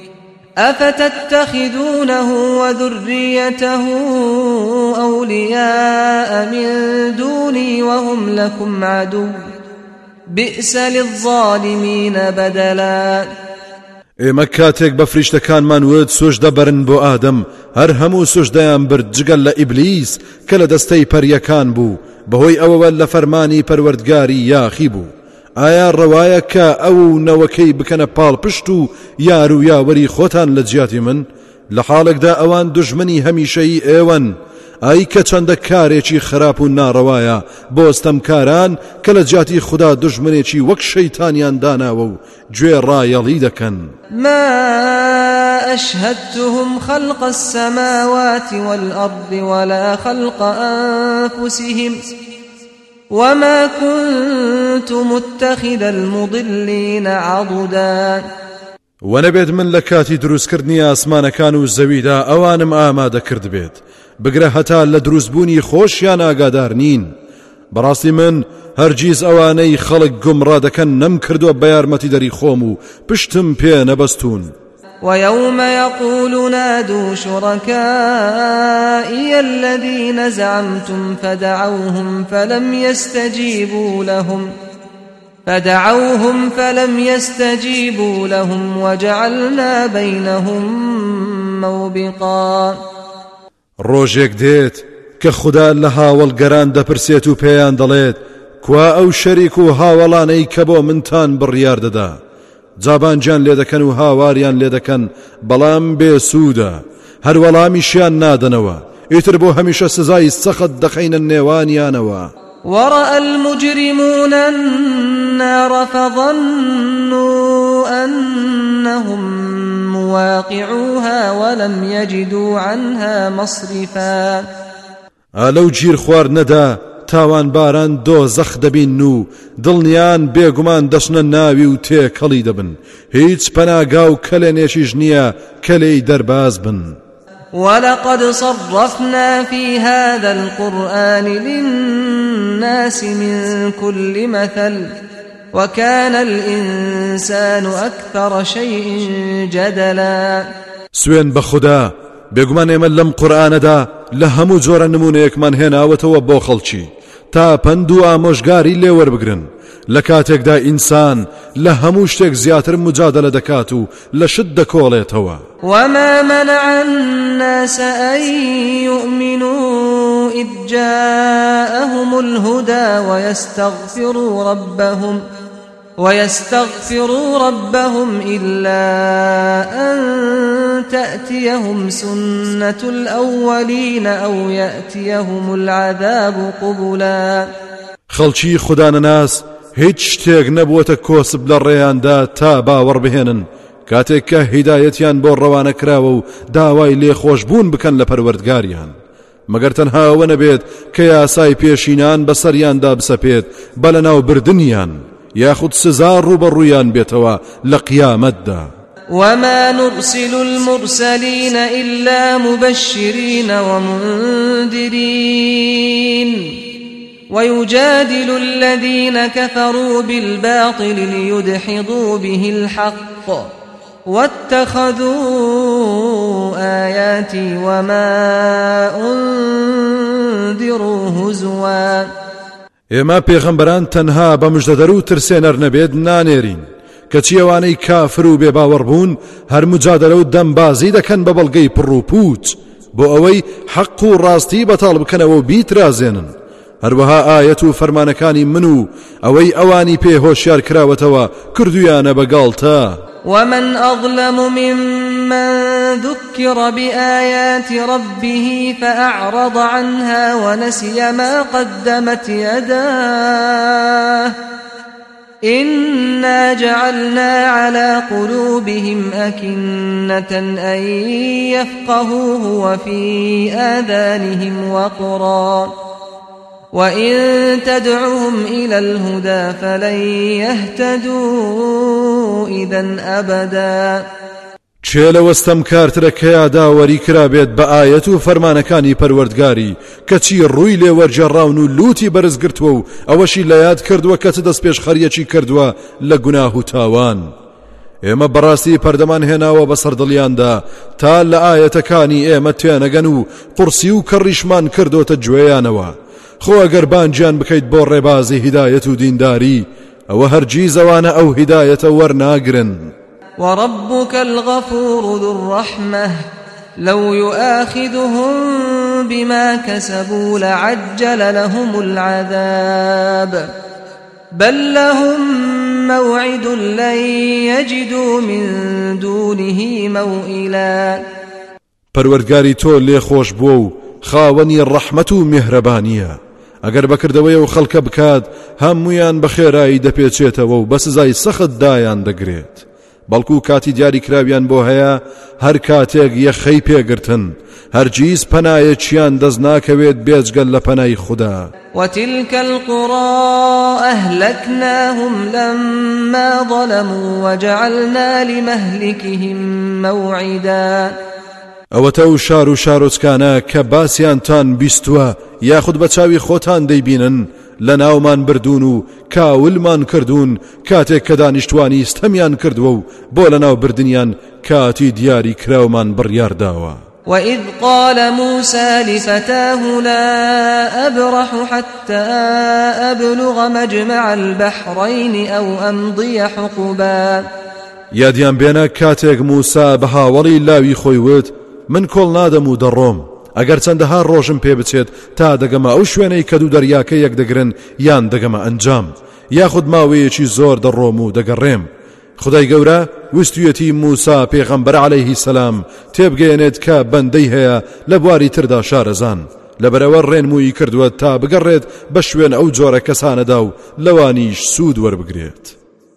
B: أفتتخذونه وذريته أولياء من دوني وهم لكم عدو بئس للظالمين بدلا.
C: ئێمە کاتێک بە فریشتەکانمان وت سوژدە بەرن بۆ ئادەم هەر هەموو سوژدەیان برد جگەل لە ئیبلیس کە لە دەستەی پەریەکان بوو بەهۆی ئەوەوە لە فەرمانی پەروەردگاری یاخی بوو. ئایا ڕەوایە کە ئەو نەوەکەی بکەنە پاڵ پشت و یار و یاوەری خۆتان لە جیاتی من لە حاڵێکدا ئەوان دوژمنی هەمیشەیی ئێوەن؟ ئای کە چەندە کارێکی خراپ و ناڕەوایە بۆ ئەستەمکاران کە لە جیاتی خوددا دوژمنێکی وەک شەیتانیان داناوە و گوێ ڕایەڵی دەکەن.
B: ما أشهدتهم خلق السماوات والأرض ولا خلق أنفسهم وما كنت متخذ المضلين عضدا.
C: وەنەبێت من لە کاتی دروستکردنی ئاسمانەکان و زەویدا ئەوانم ئامادە کرد بێت بگرە هەتا لە دروستبوونی خۆشیان ئاگادار نین. بەڕاستی من هەرگیز ئەوانەی خەڵک گومڕا دەکەن نەم کردووە بە یارمەتی دەری خۆم و پشتم پێ نەبەستون.
B: ويوم يقول نادوا شركائي الذين زعمتم فدعوهم فلم يستجيبوا لهم فدعوهم فلم يستجيبوا لهم وجعلنا بينهم موبقا.
C: ڕۆژێک دێت کە خوددا لە هاوڵگەران دەپرسێت و پێیان دەڵێت کوا ئەو شەریک و هاوڵانەی کە بۆ منتان بڕیار دەدا جابانجیان لێ دەکەن و هاواریان لێ دەکەن بەڵام بێسوودە هەر وەڵامیشیان نادەنەوە ئیتر بۆ هەمیشە سزای سەخت دەخەینە نێوانیانەوە.
B: ورأى المجرمون النار فظنوا أنهم مواقعوها ولم يجدوا عنها مصرفا.
C: ئالەو گیر خواردنەدا تاوان باران دۆزەخ دەبین و دڵنیان بێگومان دەچنە ناوی و تێکەڵی دەبن هیچ پەناگا و کەلێنێکیش نییە کە لێی دەرباز بن.
B: ولقد صرفنا في هذا القرآن للناس من كل مثل وكان الإنسان أكثر شيء جدلا.
C: سوێن بە خوددا بێگومان ئێمە لەم قورئانەدا لە هەموو جۆرە نمونەیەکمان هێناوەتەوە بۆ خەڵکی تا پند و ئامۆژگاری لێوەربگرن لە کاتێکدا ئینسان لە هەموو شتێک زیاتر مجادلە دەکات و لە شت دەکۆڵێتەوە.
B: وما منع الناس أن يؤمنوا إذ جاءهم الهدى ويستغفروا ربهم ويستغفروا ربهم إلا أن تأتيهم سنة الأولين أو يأتيهم العذاب قبلا.
C: خەڵکی خودانەناس هیچ شتێک نەبووەتە کۆسب لە ڕێیاندا تا باوەڕ بهێنن کاتێک کە هیدایەتیان بۆ ڕەوانە کراوە و داوای لێخۆشبوون بکەن لە پەروەردگاریان مەگەر تەنها ئەوە نەبێت کە یاسای پێشینان بەسەریاندا بسەپێت بە لەناو بردنیان یاخود سزا ڕوبەڕوویان بێتەوە لە قیامەتدا.
B: وما نرسل المرسلين إلا مبشرين ومنذرين ويجادل الذين كفروا بالباطل ليدحضوا به الحق واتخذوا آياتي وما أنذروا هزوا.
C: ئێمە پێغەمبەران تەنها بە مژدەدەر و ترسێنەر نەبێت نانێرین کەچی ئەوانەی کافر و بێباوەڕ بوون هەر مجادلە و دەمبازی دەکەن بە بەڵگەی پڕ و پوچ بۆ ئەوەی حەق و ڕاستی بەتاڵ بکەنەوە و بیترازێنن. هەروەها ئایەت و فەرمانەکانی من و ئەوەی ئەوانی پێ هۆشیار کراوەتەوە کردویانە بەگاڵتە.
B: ومن أظلم ممن ذكر بآيات ربه فأعرض عنها ونسي ما قدمت يداه إنا جعلنا على قلوبهم أكنة أن يفقهوه وفي آذانهم وقرا وإن تدعهم إلى الهدى فلن يهتدوا إذن أبدا.
C: چێ لە وەستەم کارترەکەیا داوەری کرابێت بە ئایەت و فەرمانەکانی پەروەردگاری کەچی ڕووی لێ وەرجێڕاون و لوتی بەرزگرتووە و ئەوەشی لە یاد کردووە کە چ دەست پێش خەریەکی کردووە لە گوناه و تاوان. ئێمە بەڕاستی پەردەمان هێناوە بەسەر دڵیاندا تا لە ئایەتەکانی ئێمە توێنەگەن و قورسی و کەڕیشمان کردوتە گوێیانەوە. خۆ ئەگەر بانجیان بکەیت بۆ ڕێبازی هیدایەت و دینداری ئەوە هەرگیز ئەوانە ئەو هیدایەتە وەرناگرن.
B: وربك الغفور ذو الرحمة لو يؤاخذهم بما كسبوا لعجل لهم العذاب بل لهم موعد لن يجدوا من دونه موئلا.
C: پەروەردگاری تۆ لێ خۆش بووە و خاوەنی ڕەحمەت و میهرەبانیە ئەگەر بەکردەوەی و خەڵکە بکات هەمویان بە خێرایی دەپێچێتەوە و بە سزای سەخت دایان دەگرێت بەڵکو کاتی دیاری کراویان بۆ هەیە هەر کاتێک یەخەی پێگرتن هەرگیز پەنایەکیان دەست ناکەوێت بێجگەل لە پەنای خوددا.
B: وتلك القرى أهلكناهم لما ظلموا وجعلنا لمهلكهم موعدا.
C: ئەوەتە و شار و شارۆچکانە کە باسییانتان بیستووە یاخود بە چاوی خۆتان دەیبینن لە ناومان بردون و کاولمان کردوون کاتێک کە دانیشتوانی ستەمیان کردووە و بۆ لە ناو بردنیان کاتی دیاری کراومان بڕیارداوە.
B: وإذ قال موسى لفتاه لا أبرح حتى أبلغ مجمع البحرين أو أمضي حقبا.
C: یادیان بێنە کاتێک موسا بە هاوڵی لاوی خۆی وت من کۆڵ نادەم و دەڕۆم ئەگەر چەندەها ڕۆژم پێ بچێت تا دەگەمە ئەو شوێنەی کە دوو دەریاکە یەک دەگرن یان دەگەمە ئەنجام یاخود ماوەیەکی زۆر دەڕۆم و دەگەڕێم. خدای گەورە وستویەتی موسا پێغەمبەر عەلەیهی سەلام تێبگەێنێت کە بەندەی هەیە لە بواری تردا شارەزان لەبەرەوە ڕێنمووی کردووە تا بگەڕێت بە شوێن ئەو جۆرە کەسانەدا و لەوانیش سوود وەربگرێت.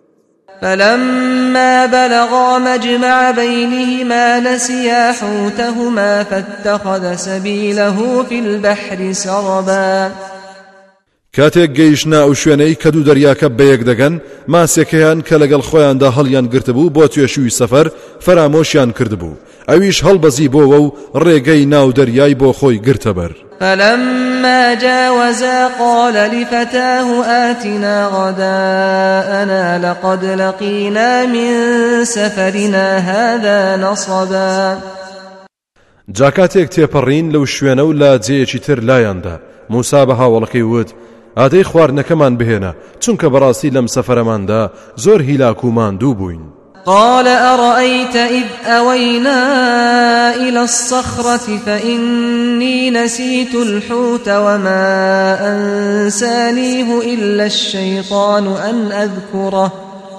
B: فلما بلغا مجمع بينهما نسيا حوتهما فاتخذ سبيله في البحر سربا.
C: کاتێک گەیشتنا ئەو شوێنەی کە دوو دەریاکە بەیەک دەگەن ماسێکەیان کە لەگەڵ خۆیاندا هەڵیان گرتبوو بۆ توێشووی سەفەر فەرامۆشیان کردبوو ئەویش هەڵبەزی بۆەوە و ڕێگەی ناو دەریای بۆ خۆی گرتەبەر.
B: فلما جاوزا قال لفتاه آتنا غداءنا لقد لقينا من سفرنا هذا نصبا.
C: جاکاتێک تێپەڕین لەو شوێنە و لا جێیەکی تر لایاندا موسا بە هاوڵەکەی وت ئادەی خواردنەکەمان بهێنە چونکە بەڕاستی لەم سەفەرەماندا زۆر هیلاک و ماندوو بووین.
B: قال أرأيت إذ أوينا إلى الصخرة فإني نسيت الحوت وما أنسانيه إلا الشيطان أن أذكره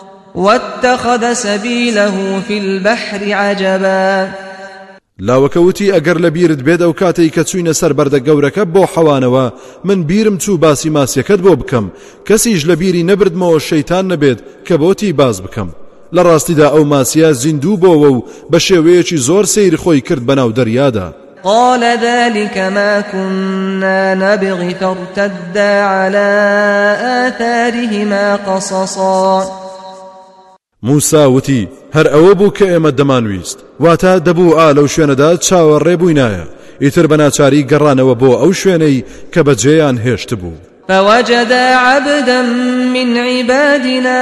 B: واتخذ سبيله في البحر عجبا.
C: لاوەکەوتی ئەگەر لە بیرت بێت ئەو کاتەی کە چووینە سەر بەردە گەورەکە بۆ حەوانەوە من بیرم چوو باسی ماسیەکەت بۆ بکەم کەسیش لە بیری نەبردمەوە شەیتان نەبێت کە بۆتی باز بکەم. لە ڕاستیدا ئەو ماسیە زیندوو بۆەوە و بە شێوەیەکی زۆر سەیری خۆی کرد بەناو دەریادا.
B: قال ذلك ما كنا نبغي فارتدا على آثارهما قصصا.
C: موسا وتی هەر ئەوە بوو کە ئێمە دەمانویست واتە دەبوو ئا لەو شوێنەدا چاوەڕێبووینایە ئیتر بەناچاری گەڕانەوە بۆ ئەو شوێنەی کە بەجێیان هێشت بوو.
B: فوجدا عبدا من عبادنا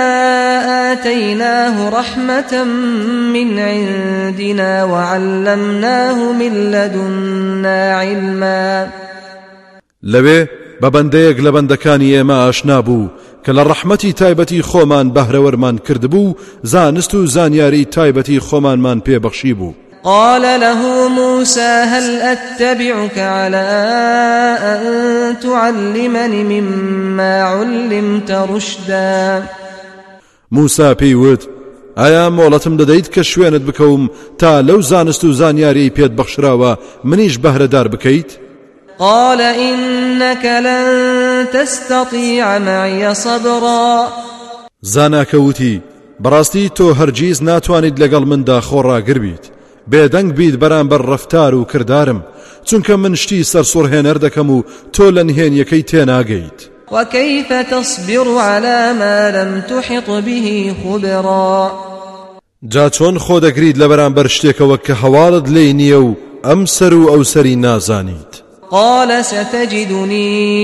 B: آتيناه رحمة من عندنا وعلمناه من لدنا علما.
C: لەوێ بە بەندەیەک لە بەندەکانی ئێمە ئاشنا بوو کە لە ڕەحمەتی تایبەتی خۆمان بەهرەوەرمان کردبوو زانست و زانیاری تایبەتی خۆمانمان پێبەخشی بوو.
B: قال له موسى هل أتبعك على أن تعلمني مما علمت رشدا.
C: موسا پێیوت ئایا مۆڵەتم دەدەیت کە شوێنت بکەوم تا لەو زانست و زانیاری پێت بەخشراوە منیش بەهرەدار بکەیت؟
B: قال إنك لن تستطيع معي صبرا.
C: زاناکەوتی بەڕاستی تۆ هەرگیز ناتوانیت لەگەڵ مندا خۆڕاگر بیت بێدەنگ بیت بەرامبەر ڕەفتار و کردارم چونکە من شتی سەرسوڕهێنەر دەکەم و تۆ لە نهێنیەکەی تێناگەیت.
B: وكيف تصبر على ما لم تحط به خبرا.
C: جا چۆن خۆ دەگریت لە بەرامبەر شتێکەوە کە هەواڵت لێی نییە و ئەم سەر و ئەو سەری نازانیت.
B: قال ستجدني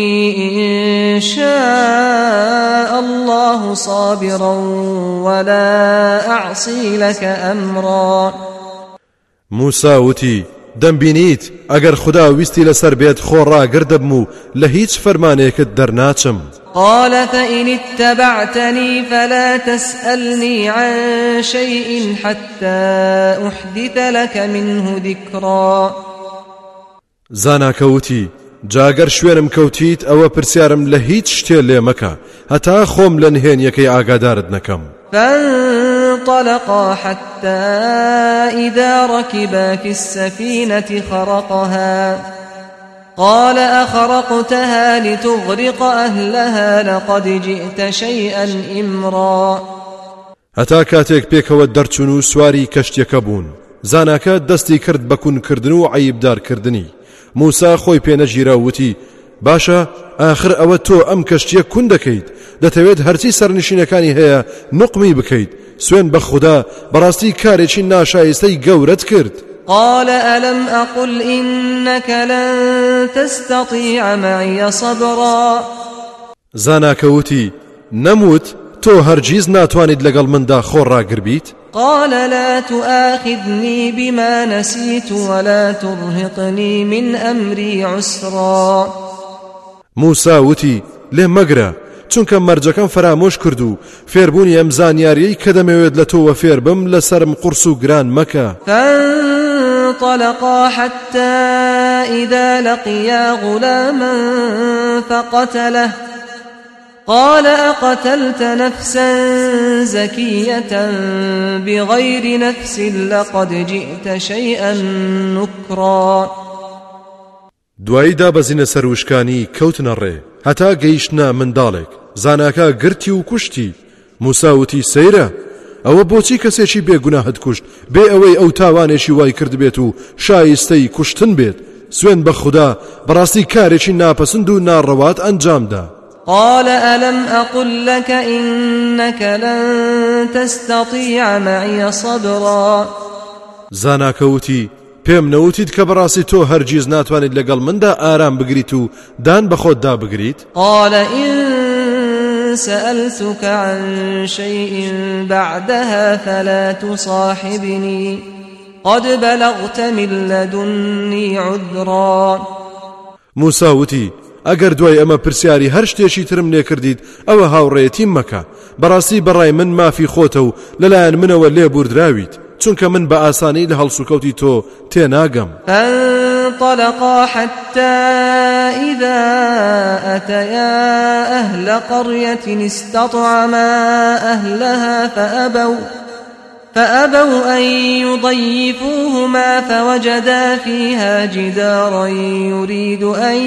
B: إن شاء الله صابرا ولا أعصي لك أمرا.
C: موسا وتی دەمبینیت ئەگەر خدا ویستی لەسەر بێت خۆڕاگر دەبم و لە هیچ فەرمانێکت دەرناچم.
B: قال فإن اتبعتني فلا تسألني عن شيء حتى أحدث لك منه ذكرا.
C: زاناکەوتی جاگەر شوێنم کەوتیت ئەوە پرسیارم لە هیچ شتێ لێ مەکە هەتا خۆم لە نهێنیەکەی ئاگادارت نەکەم.
B: فانطلقا حتى إذا ركبا في السفينة خرقها قال أخرقتها لتغرق أهلها لقد جئت شيئا إمرا.
C: هەتا کاتێک پێکەوە دەرچوون و سواری کەشتیەکە بوون زاناکە دەستی کرد بەکون کردن و عیبدارکردنی. موسا خۆی پێنەگیرا وتی باشە ئاخر ئەوە تۆ ئەم کەشتیە کون دەکەیت دەتەوێت هەرچی سەرنشینەکانی هەیە نوقمی بکەیت سوێن بە خوددا بەڕاستی کارێکی ناشایستەی گەورەت کرد.
B: قال ألم أقل إنك لن تستطيع معي صبرا.
C: زاناکەوتی نەموت تۆ هەرگیز ناتوانیت لەگەڵ مندا خۆڕاگر بیت؟
B: قال لا تؤاخذني بما نسيت ولا ترهقني من أمري عسرا.
C: موسا وتی لێ مەگرە چونکە مەرجەکەم فرامۆش کرد و فێربوونی ئەم زانیاریەی کە دەمەوێت لە تۆوە فێر بم لەسرم قورس و گران مەکە.
B: فانطلقا حتى إذا لقيا غلاما فقتله قال أقتلت نفسا زكية بغير نفس لقد جئت شيئا نكرا.
C: دوایی دابەزینە سەروشکانی کەوتنە ڕێ هەتا گەیشتنە منداڵێک زاناکە گرتی و کوشتی. موسا وتی سەیرە ئەوە بۆچی کەسێکی بێگوناهت کوشت بێ ئەوەی ئەو تاوانێکی وای کرد بێت و شایستەی کوشتن بێت سوێن بە خوددا بەڕاستی کارێکی ناپەسند و ناڕەوات ئەنجامدا.
B: قال ألم أقل لك إنك لن تستطيع معي صبرا.
C: زاناکەوتی پێم نەوتیت کە بەڕاستی تۆ هەرگیز ناتوانیت لەگەڵ مندا ئارام بگریت و دان بە خۆتدا بگریت؟
B: قال إن سألتك عن شيء بعدها فلا تصاحبني قد بلغت من لدني عذرا.
C: موسا وتی ئەگەر دوای ئەمە پرسیاری هەر شتێکی ترم لێ کردیت ئەوە هاوڕێیەتیم مەکە بەڕاستی بەڕای من مافی خۆتە و لەلایەن منەوە لێ بوردراویت چونکە من بە ئاسانی لە هەڵسوکەوتی تۆ تێناگەم.
B: فانطلقا حتى إذا أتيا أهل قرية استطعما أهلها فأبوا فأبوا أن يضيفوهما فوجدا فيها جدارا يريد أن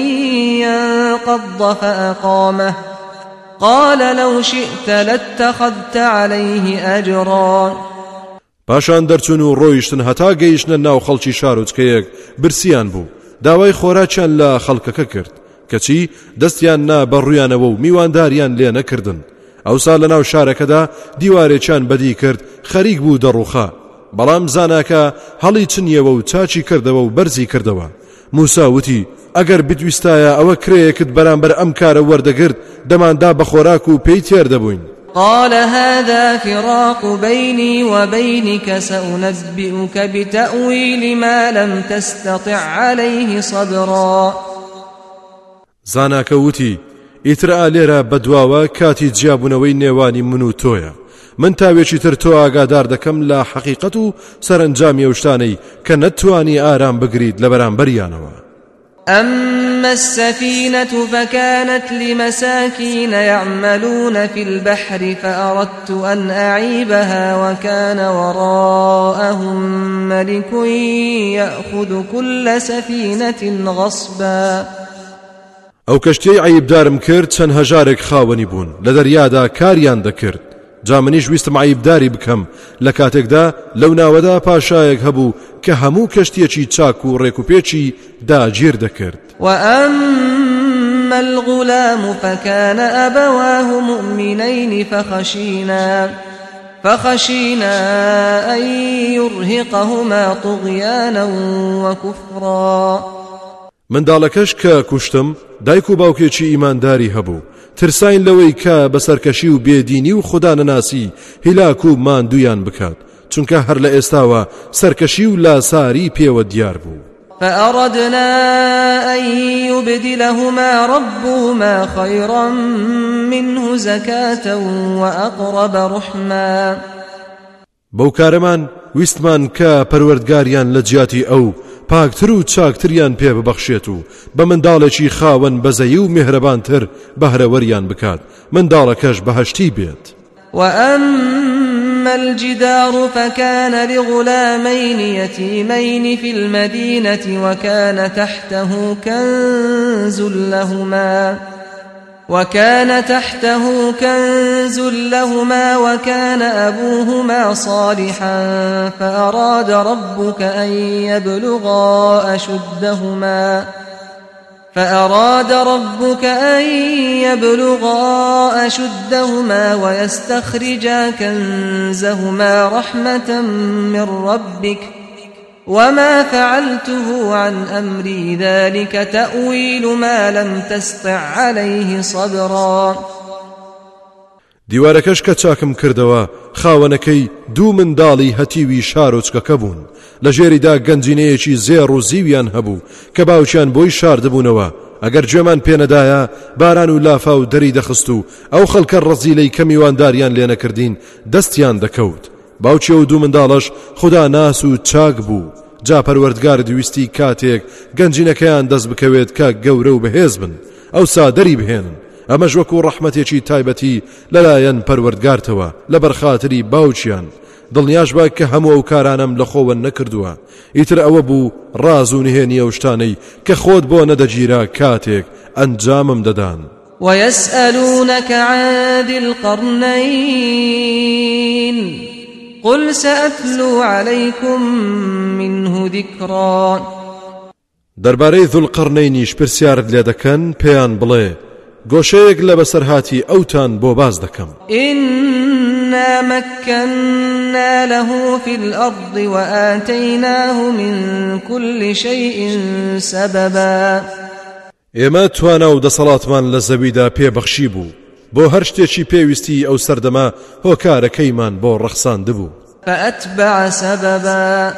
B: ينقض فأقامه قال لو شئت لاتخذت عليه أجرا.
C: پاشان دەرچون و ڕۆیشتن هەتا گەیشتنە ناو خەڵکی شارۆچکەیەک برسیان بوو داوای خۆراکیان لە خەڵکەکە کرد کەچی دەستیان نا بەڕوویانەوە و میوانداریان لێ نەکردن. ئەوسا لە ناو شارەکەدا دیوارێکیان بەدی کرد خەریک بوو دەڕووخا بەڵام زاناکە هەڵی چنیەوە و چاچی کردەوە و بەرزی کردەوە. موسا وتی ئەگەر بتویستایە ئەوە کرێیەکت بەرامبەر ئەم کارە وەردەگرت دەماندا بە خۆراک و پێی تێر دەبووین.
B: قال هذا فراق بيني وبينك سأنبئك بتأويل ما لم تستطع عليه صبرا.
C: زاناکە وتی ئیتر ئالێرە بەدواوە کاتی جیابوونەوەی نێوانی من و تۆیە من تاوێکی تر تۆ ئاگادار دەکەم لە حەقیقەت و سەرنجامی ئەو شتانەی کە نەتوانی ئارام بگریت لە بەرامبەریانەوە.
B: أما السفينة فكانت لمساكين يعملون في البحر فأردت أن أعيبها وكان وراءهم ملك يأخذ كل سفينة غصبا.
C: ئەو کەشتەی عیبدارم کرد چەند هەژارێک خاوەنی بوون لە دەریادا کاریان دەکرد جا منیش ویستم عیبداری بکەم لە کاتێکدا لەو ناوەدا پاشایەک هەبوو کە هەموو کەشتێکی چاک و ڕێکوپێکی داگیر دەکرد.
B: وأما الغلام فكان أبواه مؤمنين فخشينا فخشينا أن يرهقهما طغيانا وكفرا.
C: منداڵەکەش کە کوشتم دایک و باوکێکی ئیمانداری هەبوو ترساین لەوەی کە بەسەرکەشی و بێدینی و خوددا نەناسی هیلاک و ماندویان بکات چونکە هەر لە ئێستاوە سەرکەشی و لاساری پێوە دیار بوو.
B: فأردنا أن يبدلهما ربهما خيرا منه زكاة وأقرب رحما.
C: بەو کارەمان ویستمان کە پەروەردگاریان لە جیاتی ئەو پاکتر و چاکتریان پێ ببەخشێت و بە منداڵێکی خاوەن بەزەیی و میهرەبانتر بەهرەوەریان بکات منداڵەکەش بەهەشتی بێت.
B: وأما الجدار فكان لغلامين يتيمين في المدينة وكان تحته كنز لهما وكان تحته كنز لهما وكان أبوهما صالحا فأراد ربك أن يبلغا أشدهما فأراد ربك أن يبلغا أشدهما ويستخرجا كنزهما رحمة من ربك وما فعلته عن أمري ذلك تأويل ما لم تستع عليه صبرا.
C: دیوارەکەش کە چاکم کردەوە خاوەنەکەی دوو منداڵی هەتیوی شارۆچکەکە بوون لە ژێریدا گەنجینەیەکی زێڕ و زیویان هەبوو کە باوکیان بۆی شاردبوونەوە ئەگەر گوێمان پێنەدایە باران و لافا و دەری دەخست و ئەو خەڵکە ڕەزیلەی کە میوانداریان لێ نەکردین دەستیان دەکەوت. باوکی و دوو منداڵش خوددا ناس و چاک بوو جا پەروەردگار دویستی کاتێک گەنجینەکەیان دەست بکەوێت کە گەورە و بەهێز بن ئەوسا دەری بهێنن ئەمەش وەکو ڕەحمەتێکی تایبەتی لەلایەن پەروەردگارتەوە لەبەر خاتری باوکیان دڵنیاش بە کە هەموو ئەو کارانم لە خۆوە نەکردووە ئیتر ئەوە بوو ڕاز و نهێنی ئەو شتانەی کە خۆت بۆ نەدەگیرا کاتێک ئەنجامم دەدان.
B: ويسألونك عن ذي القرنين قل سأتلو عليكم منه ذكرا.
C: دەربارەی ذوالقەرنەینیش پرسیارت لێ دەکەن پێیان بڵێ گۆشەیەک لە بەسەرهاتی ئەوتان بۆ باز دەکەم.
B: إنا مكنا له في الأرض وآتيناه من كل شيء سببا.
C: ئێمە توانا و دەسەڵاتمان لە زەویدا پێبەخشی بوو بۆ هەر شتێکی پێویستی ئەو سەردەما هۆکارەکەیمان بۆ ڕەخساندبوو.
B: فأتبع سببا.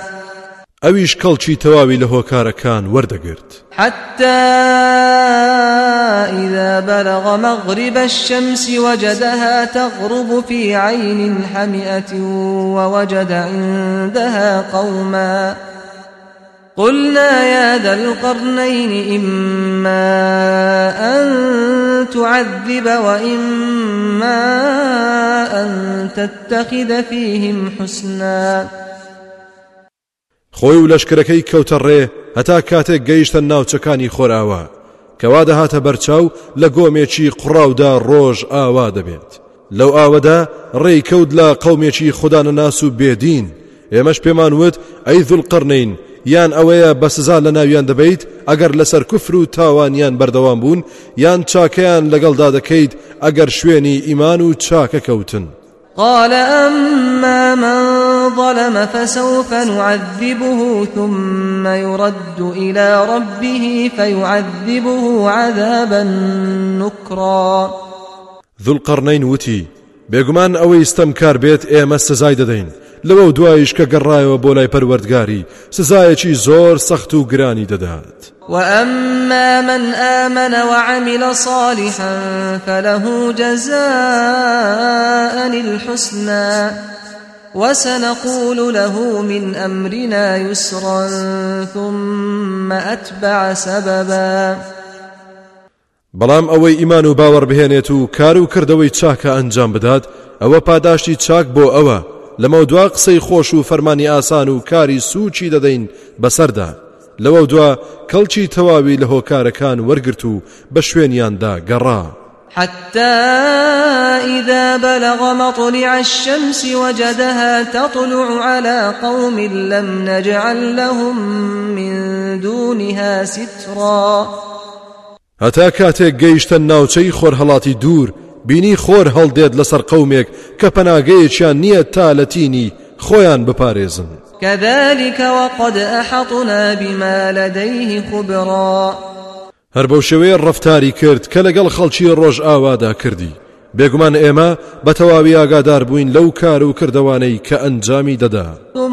C: ئەویش کەڵکی تەواوی لە هۆکارەکان وەردەگرت
B: حتى إذا بلغ مغرب الشمس وجدها تغرب في عين حمئة ووجد عندها قوما قلنا يا ذا القرنين إما أن تعذب وإما أن تتخذ فيهم حسنا
C: خۆی و لەشکرەکەی کەوتە ڕێ هەتا کاتێک گەیشتە ناوچەکانی خۆراوە کەوا دەهاتە بەرچاو لە گۆمێکی قوڕاودا ڕۆژ ئاوا دەبێت لەو ئاوەدا ڕێی کەوت لە قەومێکی خودانەناس و بێدین ئێمەش پێمان وت ئەی ذوڵقەرنەین یان ئەوەیە بە سزا لە ناویان دەبیت ئەگەر لەسەر کوفر و تاوانیان بەردەوام بوون یان چاکەیان لەگەڵدا دەکەیت ئەگەر شوێنی ئیمان و چاکە کەوتن.
B: قال أما من ظلم فسوف نعذبه ثم يرد إلى ربه فيعذبه عذابا نكرا.
C: ذو القرنين وتي بێگومان ئەوەی ستەمکار بێت ئێمە سزای دەدەین لەوە دوایش کە گەڕایەوە بۆ لای پەروەردگاری سزایەکی زۆر سەخت و گرانی دەدات.
B: وأما من آمن وعمل صالحا فله جزاء الحسنى وسنقول له من أمرنا يسرا ثم أتبع سببا.
C: بەڵام ئەوەی ئیمان و باوەڕ بهێنێت و کار و کردەوەی چاکە ئەنجام بدات ئەوە پاداشتی چاک بۆ ئەوە لەمە دوا قسەی خۆش و فەرمانی ئاسان و کاری سوچی دەدەین بەسەردا لەوە دوا کەڵکی تەواوی لە هۆکارەکان وەرگرت و بە شوێنیاندا گەڕا.
B: حتى إذا بلغ مطلع الشمس وجدها تطلع على قوم لم نجعل لهم من دونها سترا.
C: هەتا کاتێک گەیشتە ناوچەی خۆر هەڵاتی دوور بینی خۆر هەڵدێت لەسەر قەومێک کە پەناگەیەکیان نییە تا لە تینی خۆیان بپارێزن.
B: كذلك وقد أحطنا بما لديه خبرا.
C: هەر بەو شێوەیە ڕەفتاری کرد کە لەگەڵ خەڵکی ڕۆژ ئاوادا کردی بێگومان ئێمە بە تەواوی ئاگادار بووین لەو کار و کردەوانەی کە ئەنجامی دەدا.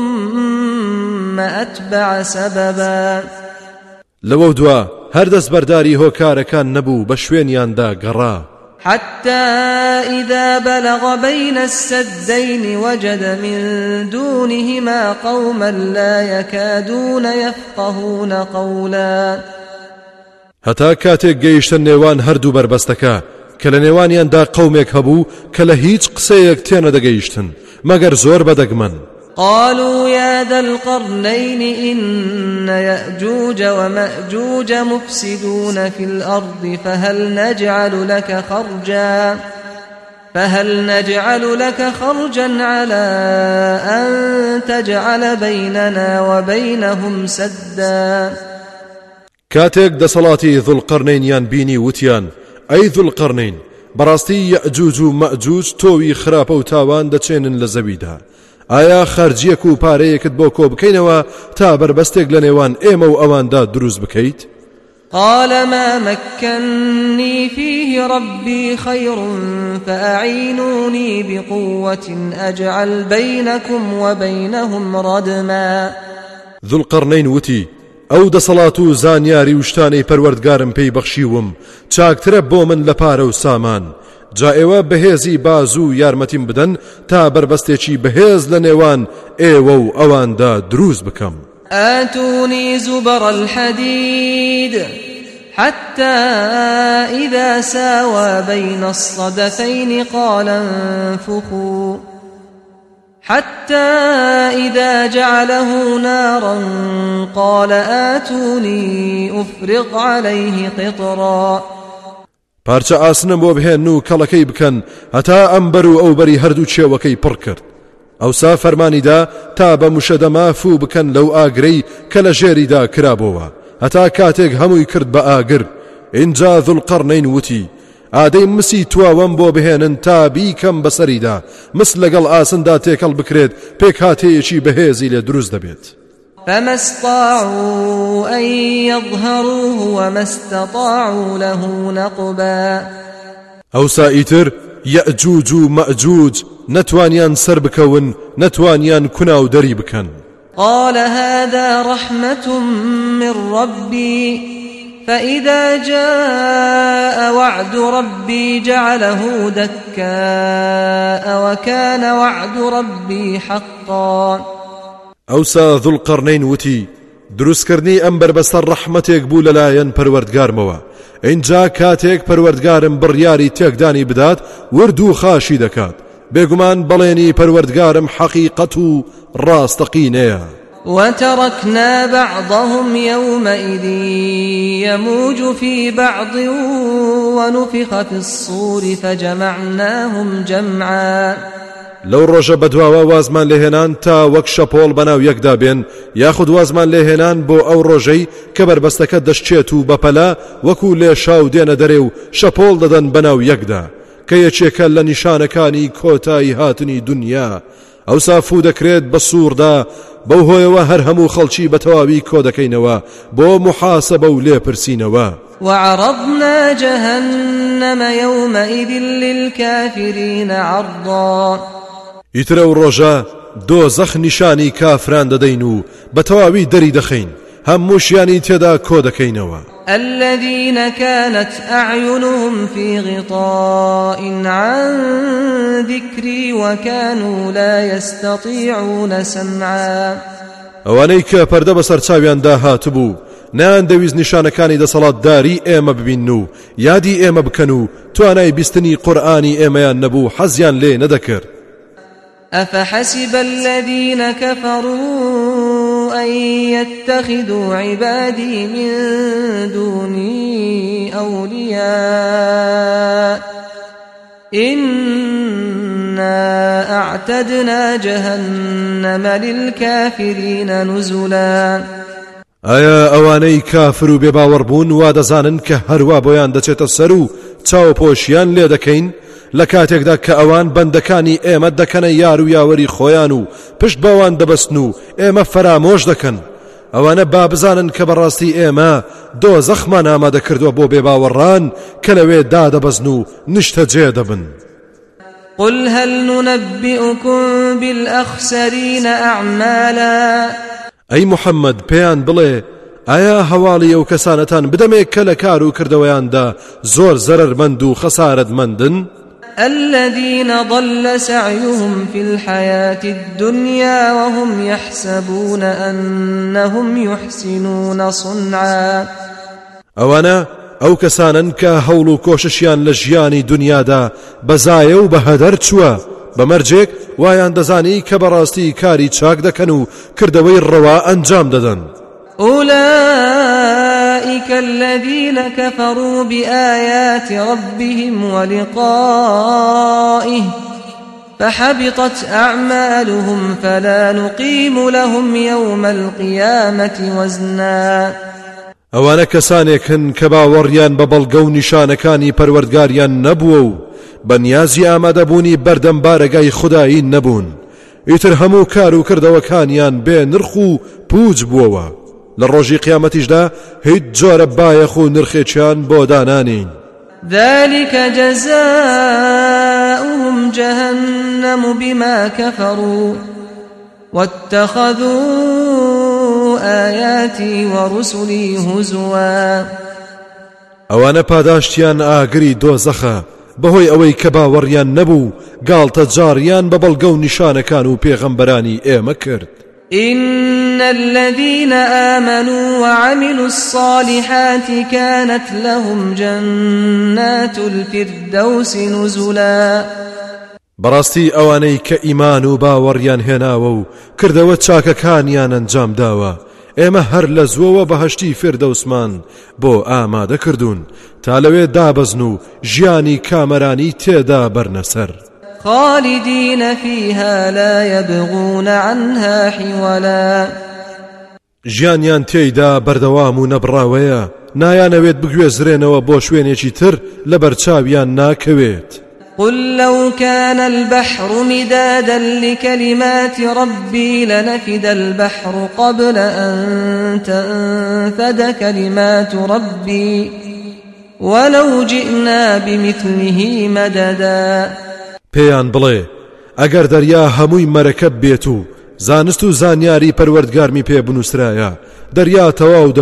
B: ثم أتبع سببا.
C: لەوە دوا هەر دەست بەرداری هۆکارەکان نەبوو بە شوێنیاندا گەڕا.
B: حتى إذا بلغ بين السدين وجد من دونهما قوما لا يكادون يفقهون قولا.
C: هەتا کاتێک گەیشتە نێوان هەردوو بربەستەکە کە لە نێوانیاندا قەومێک هەبوو کە لە هیچ قسەیەک تێنە دەگەیشتن مەگەر زۆر بەدەگمەن.
B: قالوا يا ذا القرنين إن يأجوج ومأجوج مفسدون في الأرض فهل نجعل لك خرجا فهل نجعل لك خرجا على أن تجعل بيننا وبينهم سدا.
C: كاتێک دەسەڵاتی ذوڵقەرنەینیان بینی وتیان ئەی ذوڵقەرنەین بەڕاستی یەئجوج و مەئجوج تۆوی خراپە و تاوان دەچێنن لە زەویدا ئایا خەرجیەک و پارەیەکت بۆ کۆ بکەینەوە تا بربەستێک لە نێوان ئێمە و ئەواندا دروست بکەیت؟
B: قال ما مكنني فيه ربي خير فأعينوني بقوة أجعل بينكم وبينهم ردما.
C: ذوڵقەرنەین وتی ئەو دەسەڵات و زانیاری و شتانەی پەروەردگارم پێی بەخشیوم چاکترە بۆ من لە پارە و سامان جا ئێوە بەهێزی باز و یارمەتیم بدەن تا بربەستێکی بەهێز لە نێوان ئێوە و ئەواندا دروست بکەم.
B: آتوني زبر الحديد حتى إذا ساوى بين الصدفين قال انفخوا حتى إذا جعله نارا قال آتوني أفرغ عليه قطرا.
C: پارچە ئاسنم بۆ بهێن و کەڵەکەی بکەن هەتا ئەمبەر و ئەوبەری هەردوو چێوەکەی پڕ کرد ئەوسا فەرمانیدا تا بە موشەدەما فوو بکەن لەو ئاگرەی کە لە ژێریدا کرابەوە هەتا کاتێک هەمووی کرد بە ئاگر. اینجا ذوڵقەرنەین وتی ئادەی مسی تواوەم بۆ بهێنن تا بیکەم بەسەریدا مس لەگەڵ ئاسندا تێکەڵ بکرێت پێک هاتەیەکی بەهێزی لێ دروست دەبێت.
B: فما استطاعوا أن يظهروه وما استطاعوا له نقبا.
C: ئەوسا ئیتر یەئجوج و مەئجوج نەتوانیان سەر بکەون نەتوانیان کوناو دەری بکەن.
B: قال هذا رحمة من ربي فإذا جاء وعد ربي جعله دكاء وكان وعد ربي حقا.
C: ئەوسا ذوڵقەرنەین وتی دروستکردنی ئەم بربەستە ڕەحمەتێک بوو لەلایەن پەروەردگارمەوە. اینجا کاتێک پەروەردگارم بڕیاری تێکدانی بدات ورد و خاشی دەکات. بێگومان بەڵێنی پەروەردگارم حەقیقەت و ڕاستەقینەیە.
B: وتركنا بعضهم يومئذ يموج في بعض ونفخ في الصور فجمعناهم جمعا.
C: لەو ڕۆژە بەدواوە وازمان لێهێنان تا وەک شەپۆڵ بەناو یەکدا بێن یاخود وازمان لێهێنان بۆ ئەو ڕۆژەی کە بربەستەکە دەشتێت و بەپەلا وەکو لێ شاو دێنە دەرێ و شەپۆڵ دەدەن بەناو یەکدا کە یەکێکە لە نیشانەکانی کۆتایی هاتنی دنیا. ئەوسا فوو دەکرێت بە سووردا بەو هۆیەوە هەر هەموو خەڵکی بە تەواوی کۆ دەکەینەوە بۆ محاسەبە و لێپرسینەوە.
B: وعرضنا جهنم يومئذ للكافرين عرضا.
C: ئیترە و ڕۆژە دۆزەخ نیشانی کافران دەدەین و بە تەواوی دەری دەخەین هەمووشیانی تێدا کۆ دەکەینەوە.
B: الذين كانت أعينهم في غطاء عن ذكري وكانوا لا يستطيعون سمعا.
C: ئەوانەی کە پەردە بەسەر چاویاندا هاتبوو نان دەویست نیشانەکانی دەسەڵاتداری ئێمە ببین و یادی ئێمە بکەن و توانای بیستنی قورئانی ئێمەیان نەبوو حەزیان لێ نەدەکرد.
B: أفحسب الذين كفروا أن يتخذوا عبادي من دوني أولياء إنا أعتدنا جهنم للكافرين نزلا.
C: ئایا ئەوانەی کافر و بێباوەڕبوون وا دەزانن کە هەروە بۆیان دەچێتە سەر و چاوپۆشیان لێ دەکەین لە کاتێکدا کە ئەوان بەندەکانی ئێمە دەکەنە یار و یاوەری خۆیان و پشت بەوان دەبەستن و ئێمە فەرامۆش دەکەن. ئەوانە با بزانن کە بەڕاستی ئێمە دۆزەخمان ئامادە کردووە بۆ بێباوەڕان کە لەوێ دادەبەزن و نیشتەجێ دەبن.
B: قل هل ننبئكم بالأخسرين أعمالا.
C: ئەی محەممەد پێیان بڵێ ئایا هەواڵی ئەو کەسانەتان بدەمێک کە لە کار و کردەوەیاندا زۆر زەرەرمەند و خەسارەتمەندن؟
B: الذين ضل سعيهم في الحياة الدنيا وهم يحسبون أنهم يحسنون صنعا.
C: ئەوانە ئەو کەسانن کە هەوڵ و کۆششیان لە ژیانی دنیادا بەزایە و بەهەدەر چووە بەمەرجێک وایان دەزانی کە بەڕاستی کاری چاک دەکەن و کردەوەی ڕەوا ئەنجام دەدەن.
B: أولئك الذين كفروا بآيات ربهم ولقائه فحبطت أعمالهم فلا نقيم لهم يوم القيامة وزنا.
C: ئەوانە کەسانێکن کە باوەڕیان بە بەڵگە و نیشانەکانی پەروەردگاریان نەبووە و بەنیازی ئامادەبوونی بەردەم بارەگای خودایی نەبوون. ئیتر هەموو کار و کردەوەکانیان بێ نرخ و پوچ بووەوە. لە ڕۆژی قیامەتیشدا هیچ جۆرە بایەخ و نرخێکیان بۆ دانانین.
B: ذلك جزاؤهم جهنم بما كفروا واتخذوا آياتي ورسلي هزوا.
C: ئەوانە پاداشتیان ئاگری دۆزەخە بەهۆی ئەوەی کە باوەڕیان نەبوو گاڵتە جاڕیان بە بەڵگە و نیشانەکان و پێغەمبەرانی ئێمە کرد.
B: إن الذين آمنوا وعملوا الصالحات كانت لهم جنات الفردوس نزلا.
C: بەڕاستی ئەوانەی کە ئیمان و باوەڕیان هێناوە و کردەوە چاکەکانیان ئەنجام داوە ئێمە هەر لە زووەوە بەهەشتی فردەوسمان بۆ ئامادە کردوون تا لەوێ دابەزن و ژیانی کامەرانی تێدا بەرنەسەر.
B: خالدين فيها لا يبغون عنها حولا.
C: ژیانیان تێیدا بەردەوام و نەبڕاوەیە نایانەوێت بگوێزرێنەوە بۆ شوێنێکی تر لە بەرچاویان ناکەوێت.
B: قل لو كان البحر مدادا لكلمات ربي لنفد البحر قبل أن تنفد كلمات ربي ولو جئنا بمثله مددا.
C: پێیان بڵێ ئەگەر دەریا هەمووی مەرەکەب بێت و زانست و زانیاری پەروەردگارمی پێ بنووسرایە دەریا تەواو دەبوو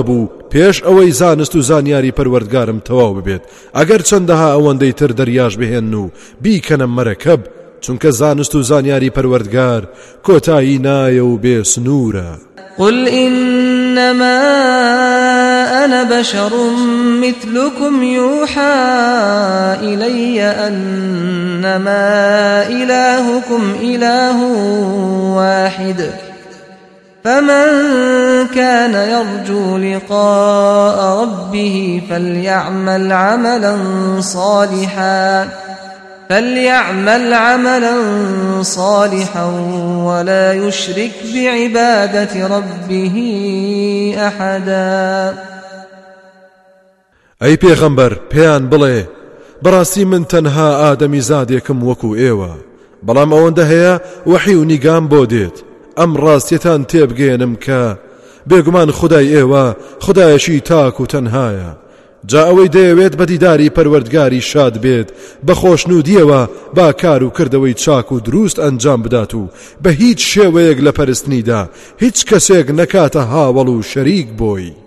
C: پێش ئەوەی زانست و زانیاری پەروەردگارم تەواو ببێت ئەگەر چەندەها ئەوەندەی تر دەریاش بهێن و بیکەنە مەرەکەب چونکە زانست و زانیاری پەروەردگار کۆتایی نایە و بێ سنوورە.
B: قل إنما أنا بشر مثلكم يوحى إلي أنما إلهكم إله واحد فمن كان يرجو لقاء ربه فليعمل عملا صالحا فليعمل عملا صالحا ولا يشرك بعبادة ربه أحدا.
C: أي پیغمبر پیان بڵێ بەڕاستی من تەنها ئادەمی زادێکم وەکو ئێوە بەڵام ئەوەندە هەیە وحی و نیگام بۆ دێت ئەم ڕاستیەتان تێبگێنم کە بێگومان خودای ئێوە خودایەکی تاک و تەنهایە جا ئەوەی دەیەوێت بە دیداری پەروەردگاری شاد بێت بە خۆشنودیەوە با کار و کردەوەی چاک و دروست ئەنجام بدات و بە هیچ شێوەیەک لە پەرستنیدا هیچ کەسێک نەکاتە هاوڵ و شەریک بۆی.